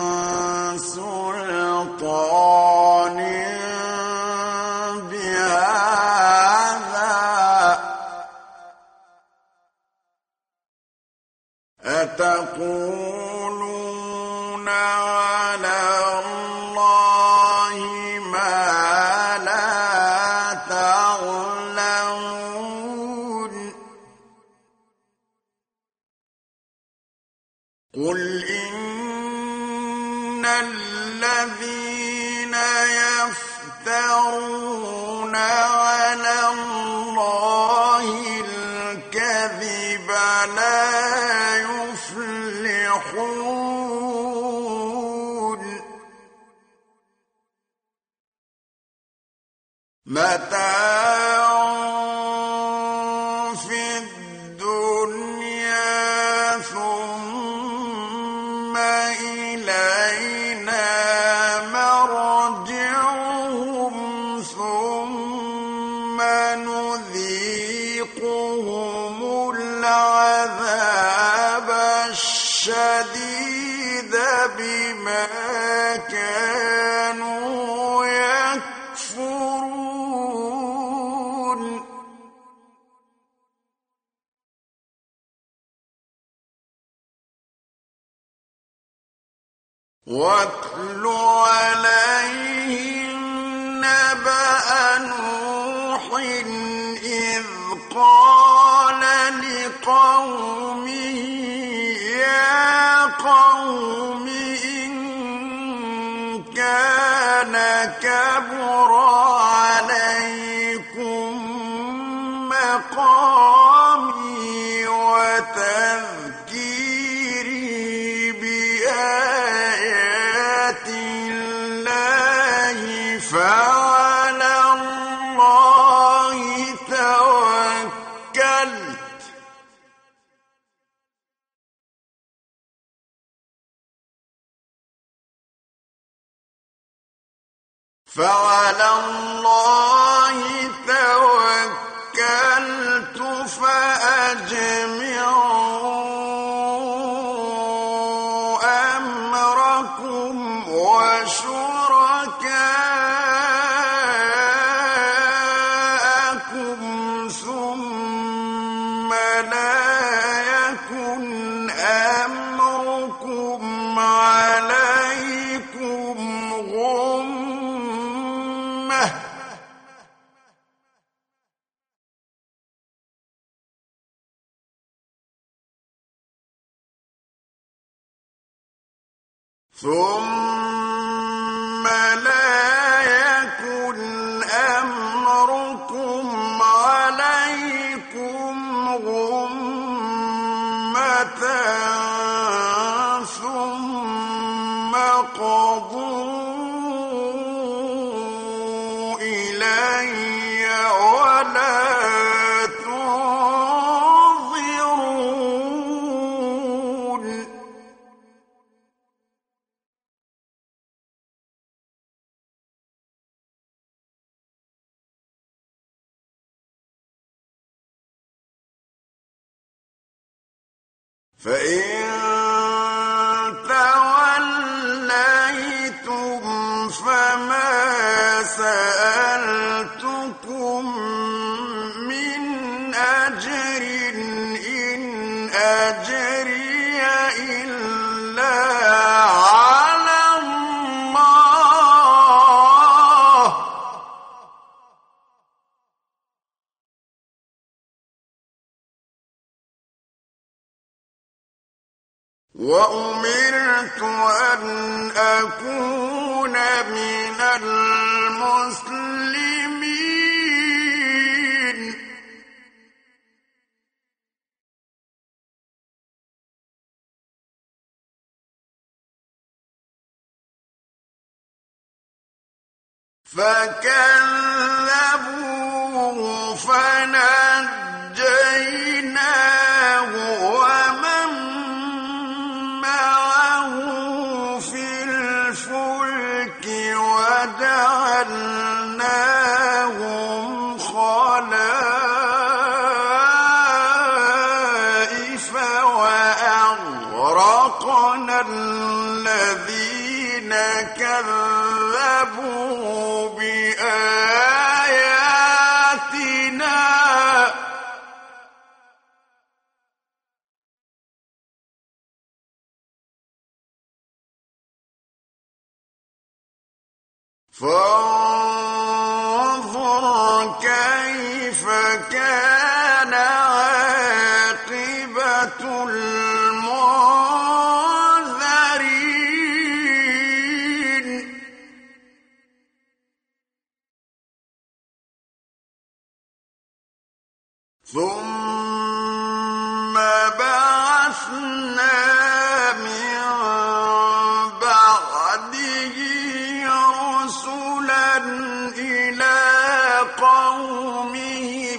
سلطان بهذا أتقولون على الله ما لا تعلمون قل إن الذين يفترون على الله الكذب لا يفلحون متاع في الدنيا ثم واتل عليهم نبأ نوح إذ قال لقومه يا قوم إن كان كبر عليكم مقامي وتذكيري بآيات الله فعلى الله توكلت فأجمعوا أمركم وشركاءكم ثم لا يكن أمركم عليكم غمة ثم لا يكن أمركم عليكم غمة ثم قضوا إلي ولا تنظرون فإن توليتم فما سألتكم من أجر إن أجري إلا على الله وأمرت أن أكون من المسلمين فكذبوه فنجيناه ومن معه في الفلك وجعلناهم خلائف وأغرقنا الذين كذبوا بآياتنا فانظر كيف كان عاقبة المنذرين ثم بعثنا من بعده رسلا إلى قومهم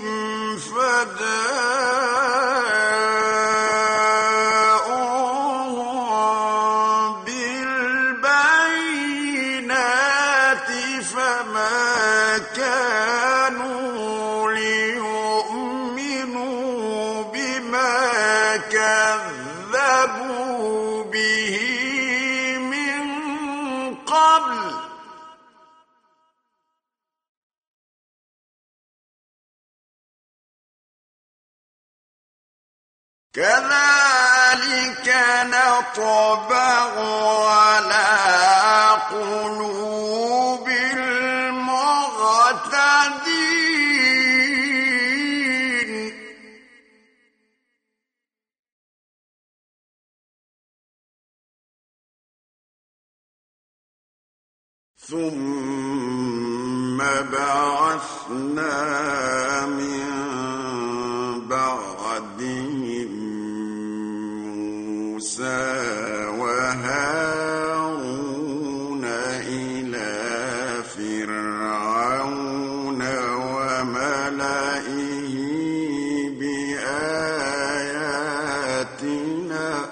فجاءوهم بالبينات فما كانوا ليؤمنوا بما كذبوا به من قبل كذلك نطبع على قلوب المعتدين ثم بعثنا من بعدهم موسى وهارون إلى فرعون وملئه بآياتنا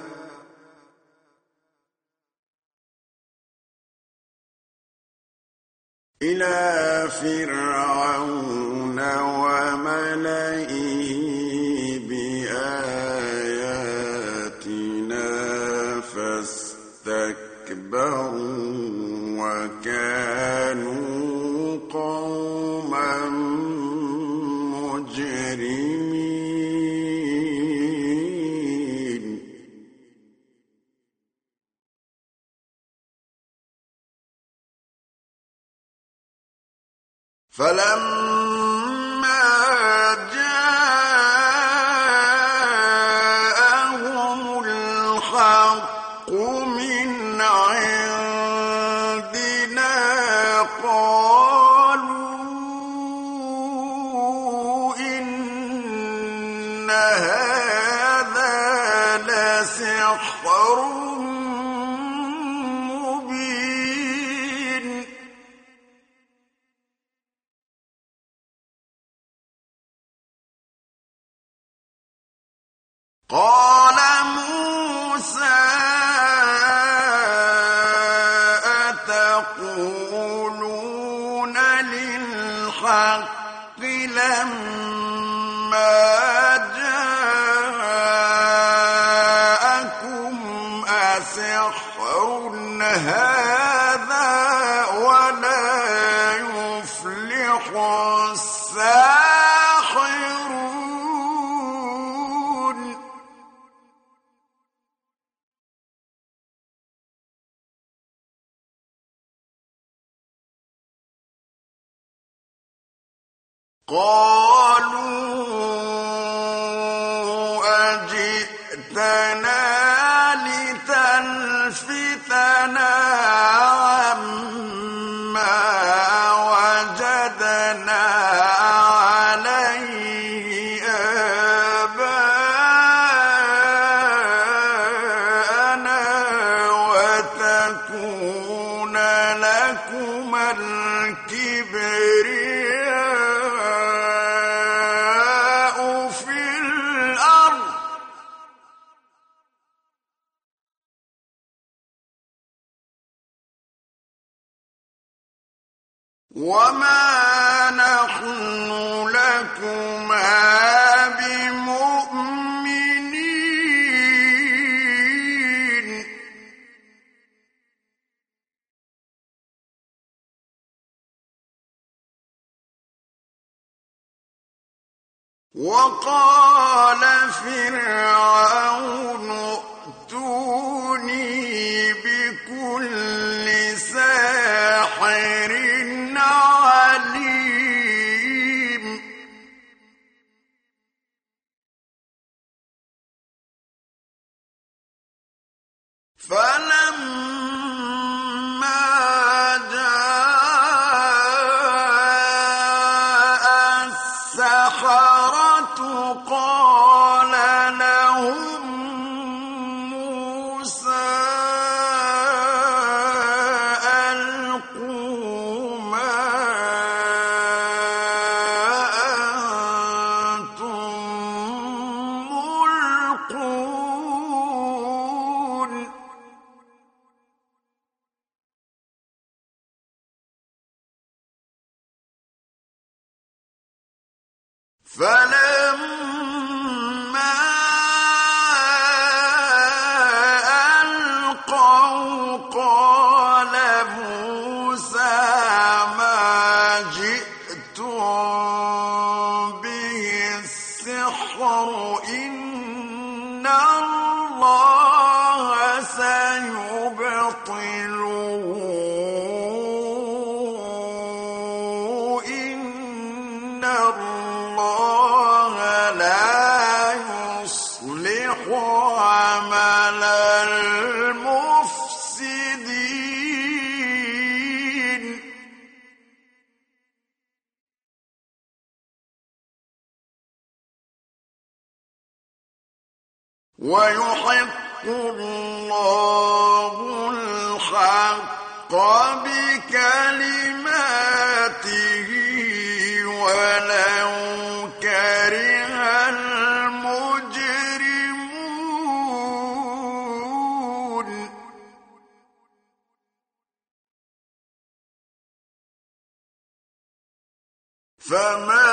فاستكبروا وكانوا قوما مجرمين فلما جاءهم الحق من عندنا قالوا إن هذا لسحر مبين قال موسى أتقولون للحق لما جاءكم أسحر هذا ولا يفلح الساحرون قالوا أجئتنا لتلفتنا عما وجدنا عليه آباءنا وتكون لكما الكبرياء في الأرض وما نحن لكما بمؤمنين وقال فرعون ائتوني بكل ساحر عليم فلما جاء السحرة قال لهم موسى ألقوا ما أنتم ملقون فلما ألقوا قال موسى ما جئتم به السحر إن الله سيبطله إِنَّ اللَّهَ لَا يُصْلِحُ عَمَلَ الْمُفْسِدِينَ وَيُحِقُّ اللَّهُ الْحَقَّ بِكَلِمَاتِهِ وَلَوْ كَرِهَ الْمُجْرِمُونَ فَمَا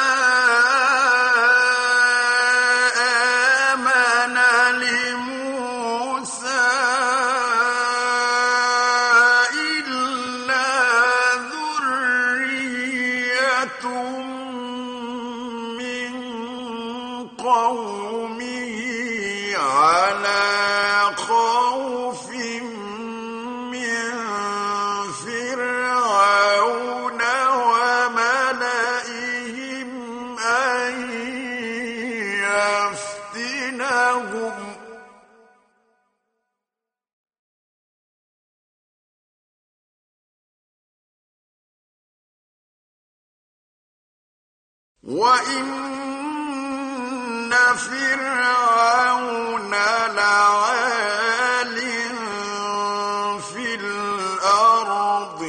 وَإِنَّ فِرْعَوْنَ لَعَالٍ فِي الْأَرْضِ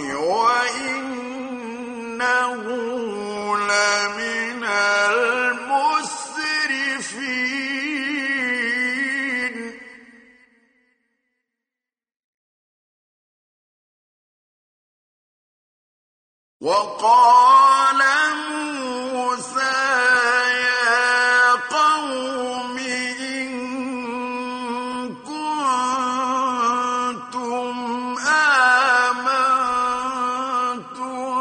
وَإِنَّهُ لَمِنَ الْمُسْرِفِينَ وَقَالَ مُوسَى يَا قَوْمِ إِن كُنتُمْ آمَنتُم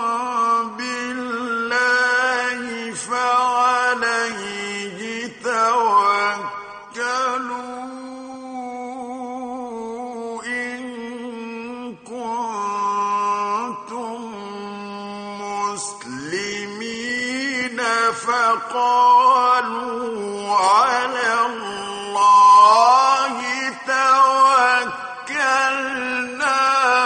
بِاللَّهِ فَعَلَيْهِ تَوَكَّلُوا إِن كُنتُمْ مسلمين فقالوا على الله توكلنا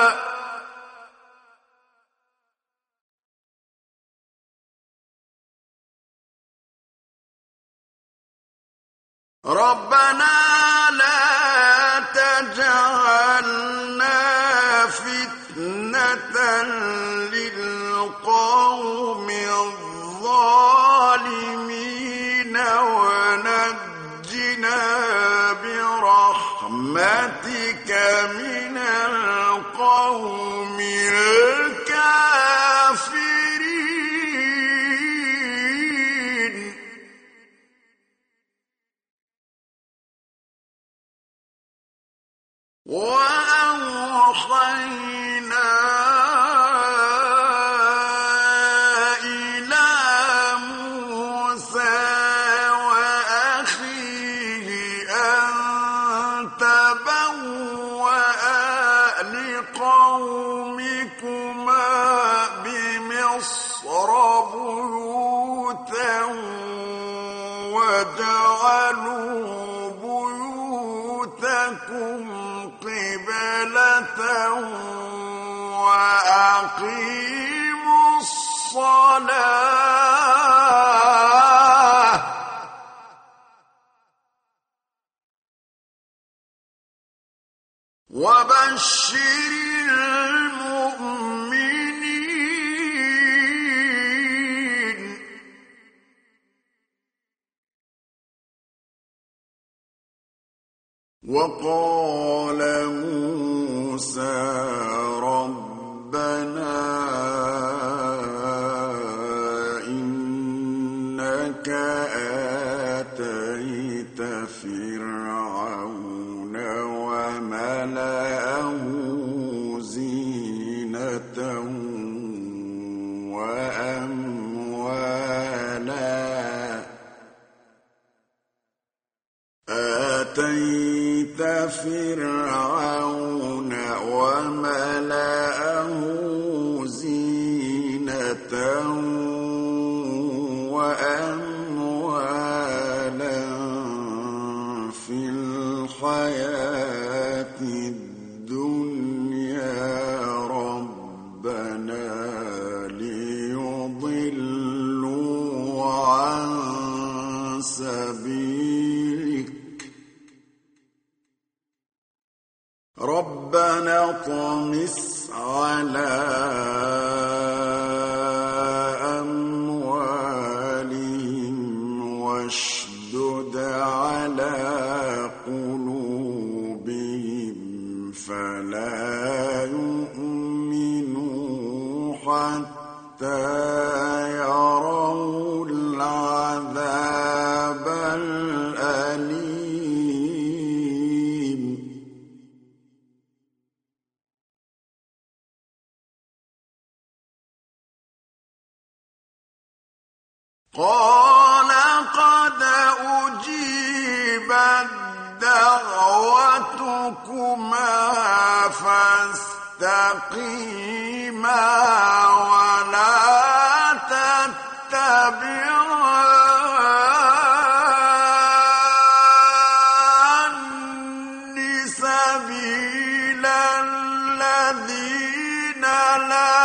ربنا لا تجعلنا فتنة للقوم الظالمين ونجنا برحمتك من القوم الكافرين وأوحينا وَاجْعَلُوا بُيُوتَكُمْ قِبْلَةً وَأَقِيمُوا الصَّلَاةَ وَبَشِّرِ الْمُؤْمِنِينَ وَقَالَ مُوسَى رَبَّنَا إِنَّكَ آتَيْتَ فِرْعَوْنَ وَمَلَأَهُ زِينَةً وَأَمْوَالًا آتَيْتَ فِرْعَوْنَ وَمَلَأَهُ زِينَةً طمس على أموالهم واشدد على قلوبهم فلا يؤمنوا حتى يروا العذاب الأليم قال قد أجيبت دعوتكما فاستقيما ولا تتبعان سبيل الذين لا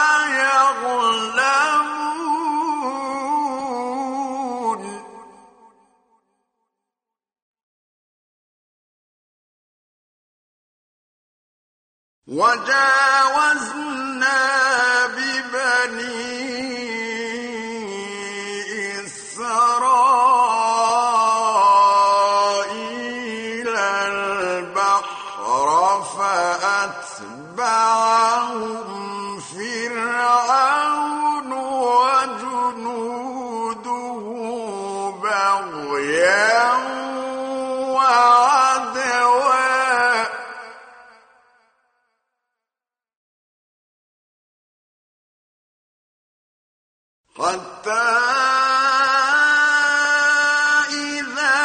يعلمون وجاوزنا ببني إسرائيل البحر فأتبعهم فرعون وجنوده بغيا وعدوا حتى إذا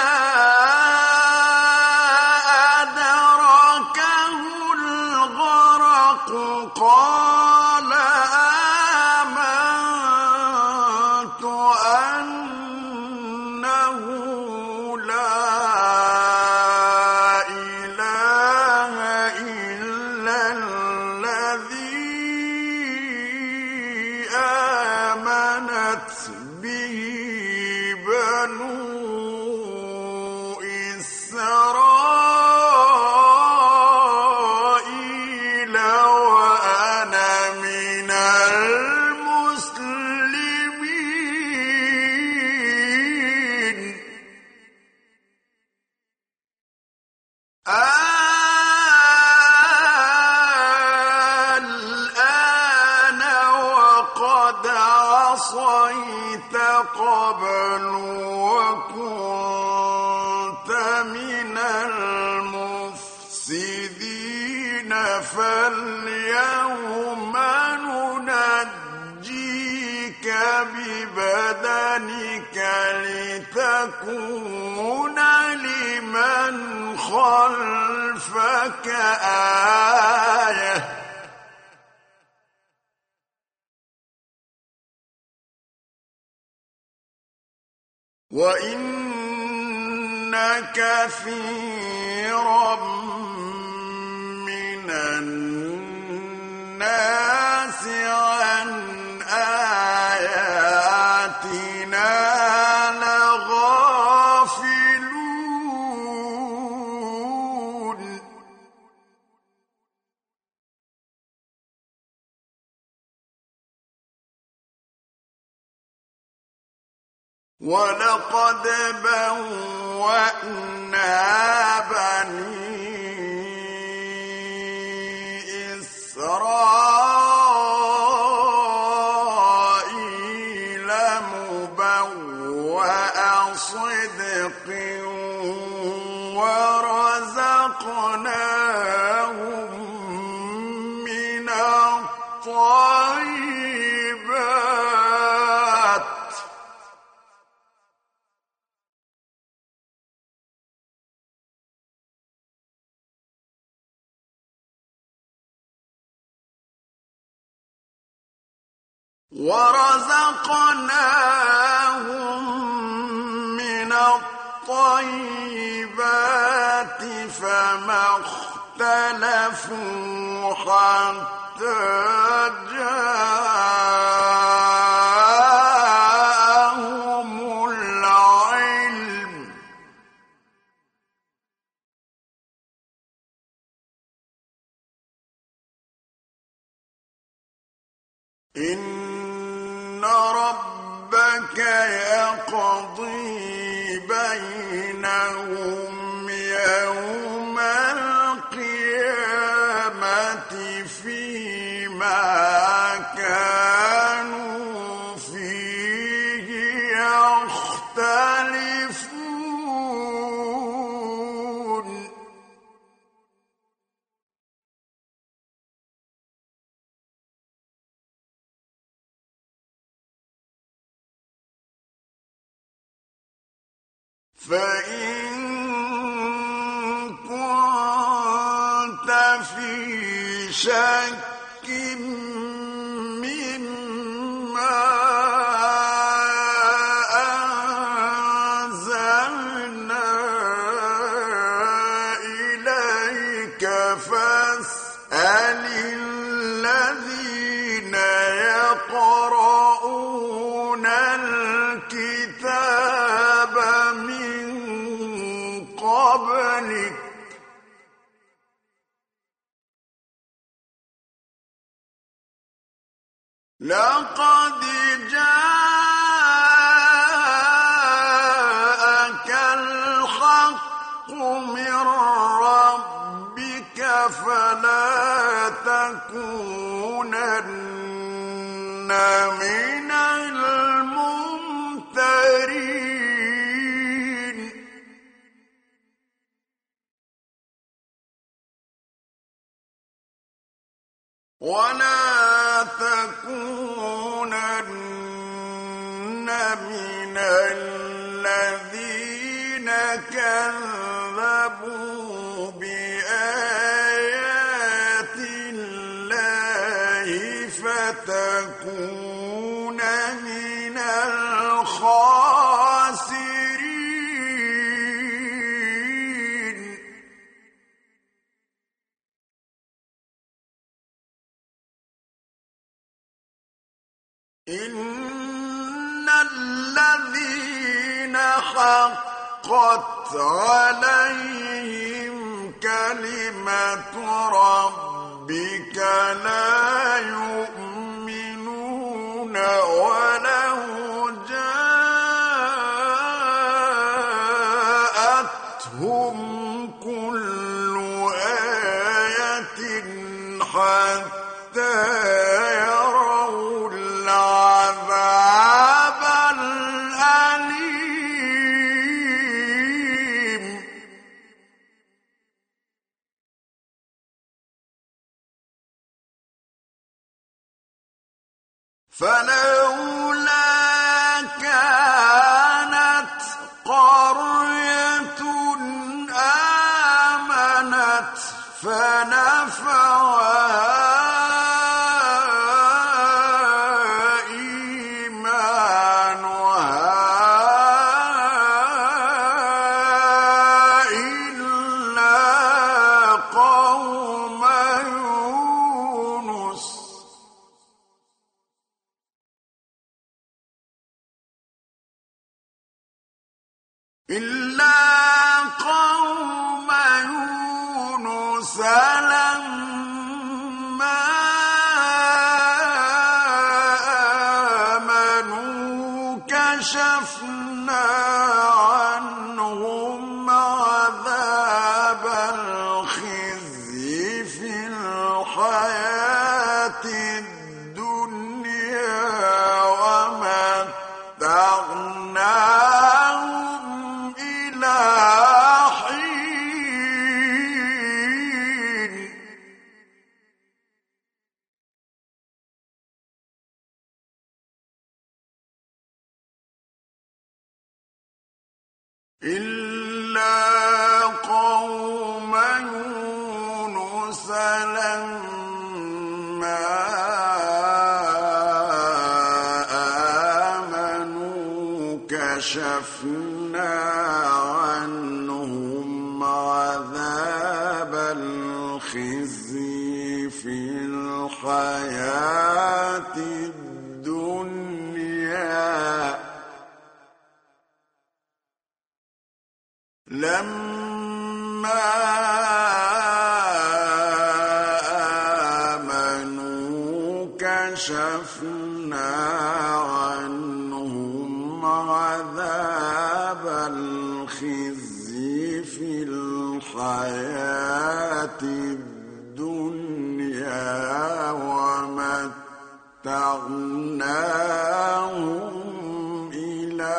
أدركه الغرق قال آمنت أنه لا إله إلا الذي آمنت به بنو إسرائيل وأنا من المسلمين الآن وقد عصيت قبل وكنت من المفسدين فاليوم ننجيك ببدنك لتكون لمن خلفك آية وإن كثيرا من الناس عن آياتنا لغافلون ولقد بوأنا بني إسرائيل مبوأ صدق ورزقناهم من الطيبات فما اختلفوا حتى جاءهم العلم يقضي بينهم يوم القيامة فيما كانوا فيه يختلفون فإن كنت في شك مما أنزلنا إليك فاسأل الذين يقرؤون الكتاب من قبلك لقد جاءك الحق من ربك فلا تكونن من الممترين ولا تكونن من الذين كذبوا بآيات الله فتكون من الخاسرين إن الذين حقت عليهم كلمة ربك لا يؤمنون ولو جاءتهم كل آية حتى يروا العذاب الأليم فلولا كانت قرية آمنت فنفعها إلا قوم يونس لما آمنوا كشفنا عنهم عذاب الخزي في الحياة الدنيا ومتعناهم إلى حين إلا قوم يونس لما آمنوا كشفنا عنهم عذاب الخزي في الحياة الدنيا لما آمنوا كشفنا عنهم ومتعناهم إلى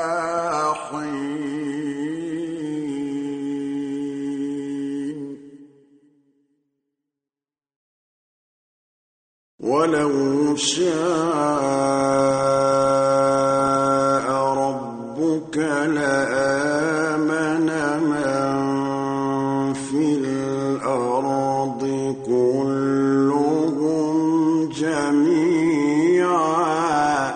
حين ولو شاء ربك لآمن من في الأرض كلهم جميعا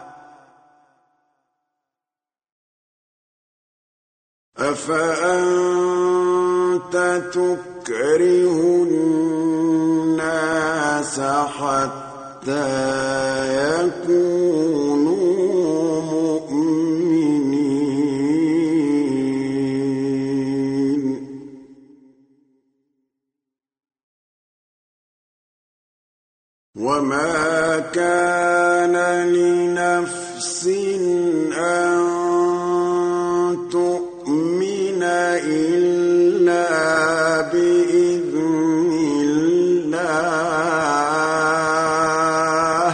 أفأنت تكره الناس حتى يكونوا مؤمنين وما كان لنفس أن تؤمن إلا بإذن الله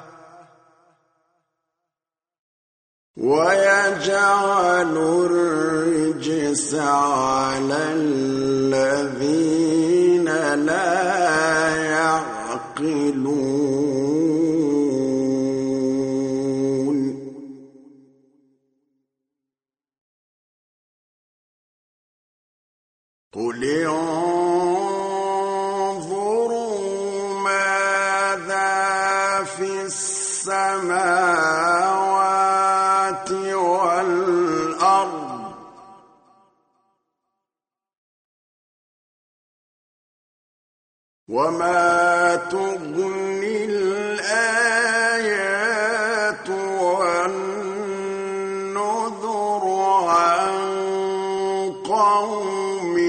ويجعل الرجس على الذين لا يعقلون قل انظروا ماذا في السماوات والأرض وما تغني الآيات والنذر عن قوم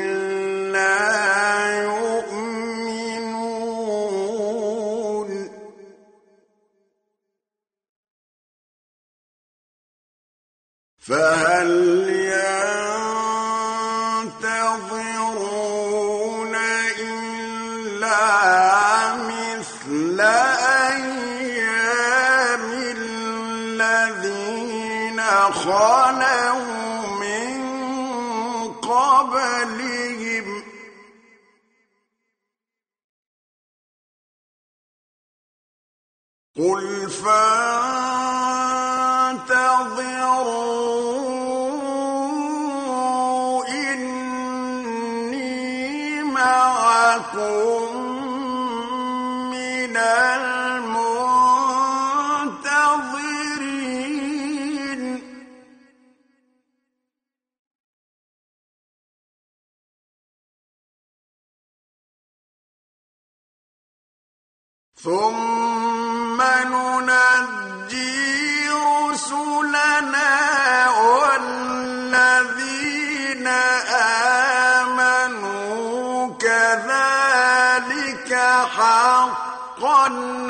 لا يؤمنون فهل ينتظرون إلا مثل أيام الذين خلوا من قبلهم قل فانتظروا إني معكم من المنتظرين ثم ننجي رسلنا والذين آمنوا كذلك حقا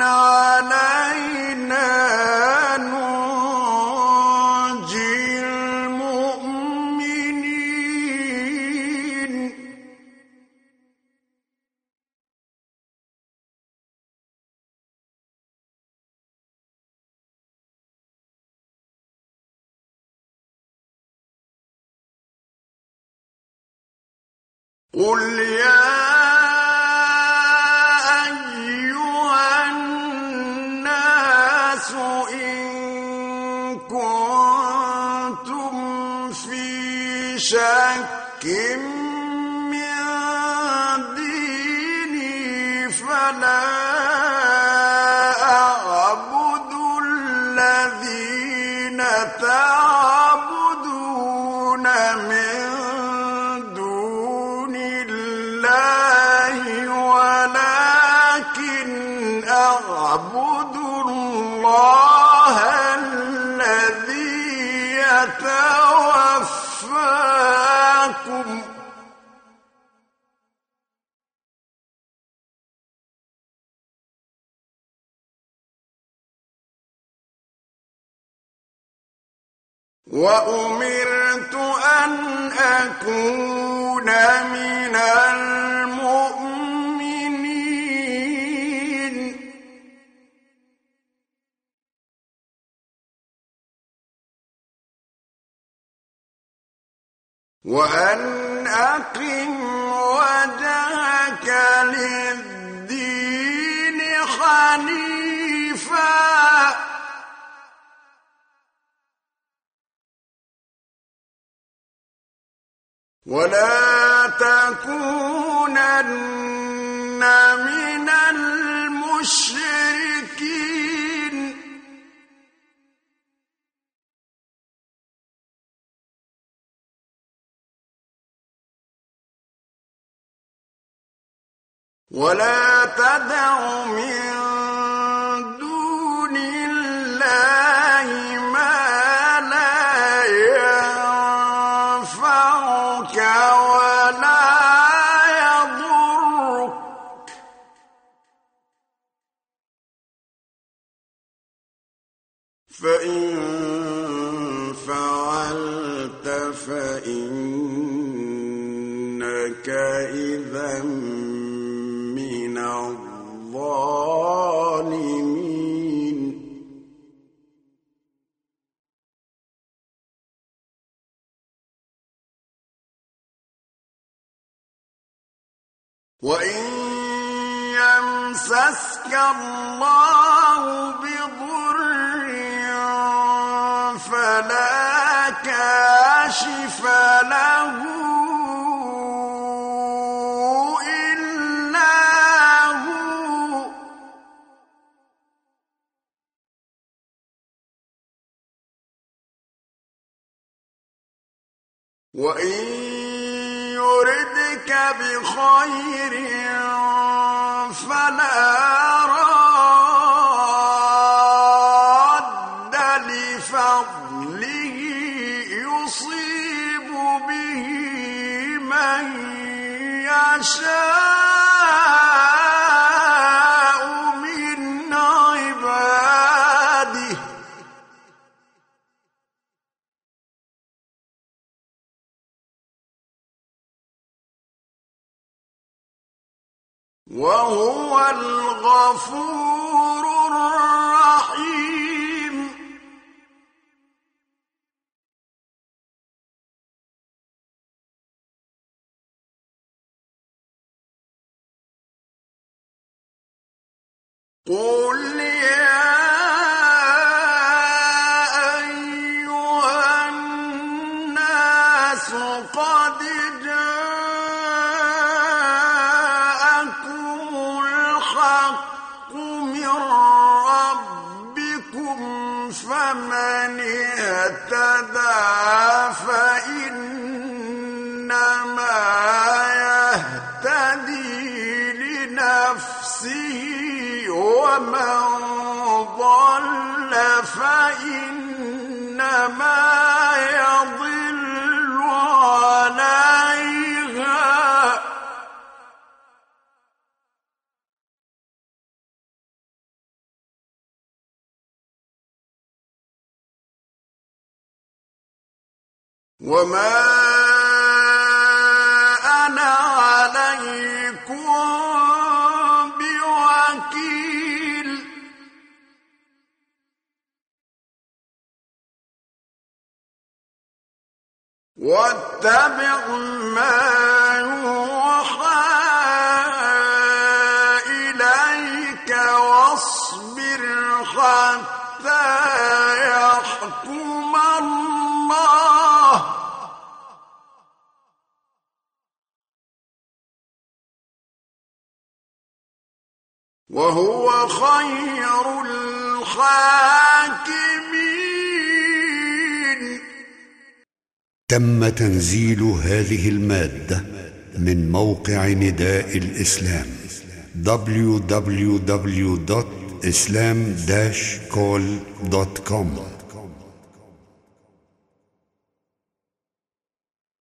علينا ننجي المؤمنين قل يا أيها الناس إن كنتم في شك من ديني فلا أعبد الذين تعبدون من أعبد الله الذي يتوفاكم وأمرت أن أكون من المؤمنين وأن أقم وجهك للدين حنيفا ولا تكونن من المشركين ولا تدع من دون الله ما لا ينفعك ولا يضرك فإن فعلت فإنك إذا من الظالمين وإن يمسسك الله بضر فلا كاشف له إلا هو وإن يردك بخير فلا راد لفضله يصيب به من يشاء من عباده وهو الغفور الرحيم قل يا أيها الناس قد جاءكم الحق من ربكم فمن اهتدى فإنما يهتدي لنفسه ومن ضل فإنما يضل عليها وما أنا عليكم بوكيل واتبع ما يوحى إليك واصبر حتى يحكم الله وهو خير الحاكمين. تم تنزيل هذه المادة من موقع نداء الإسلام www.islam-call.com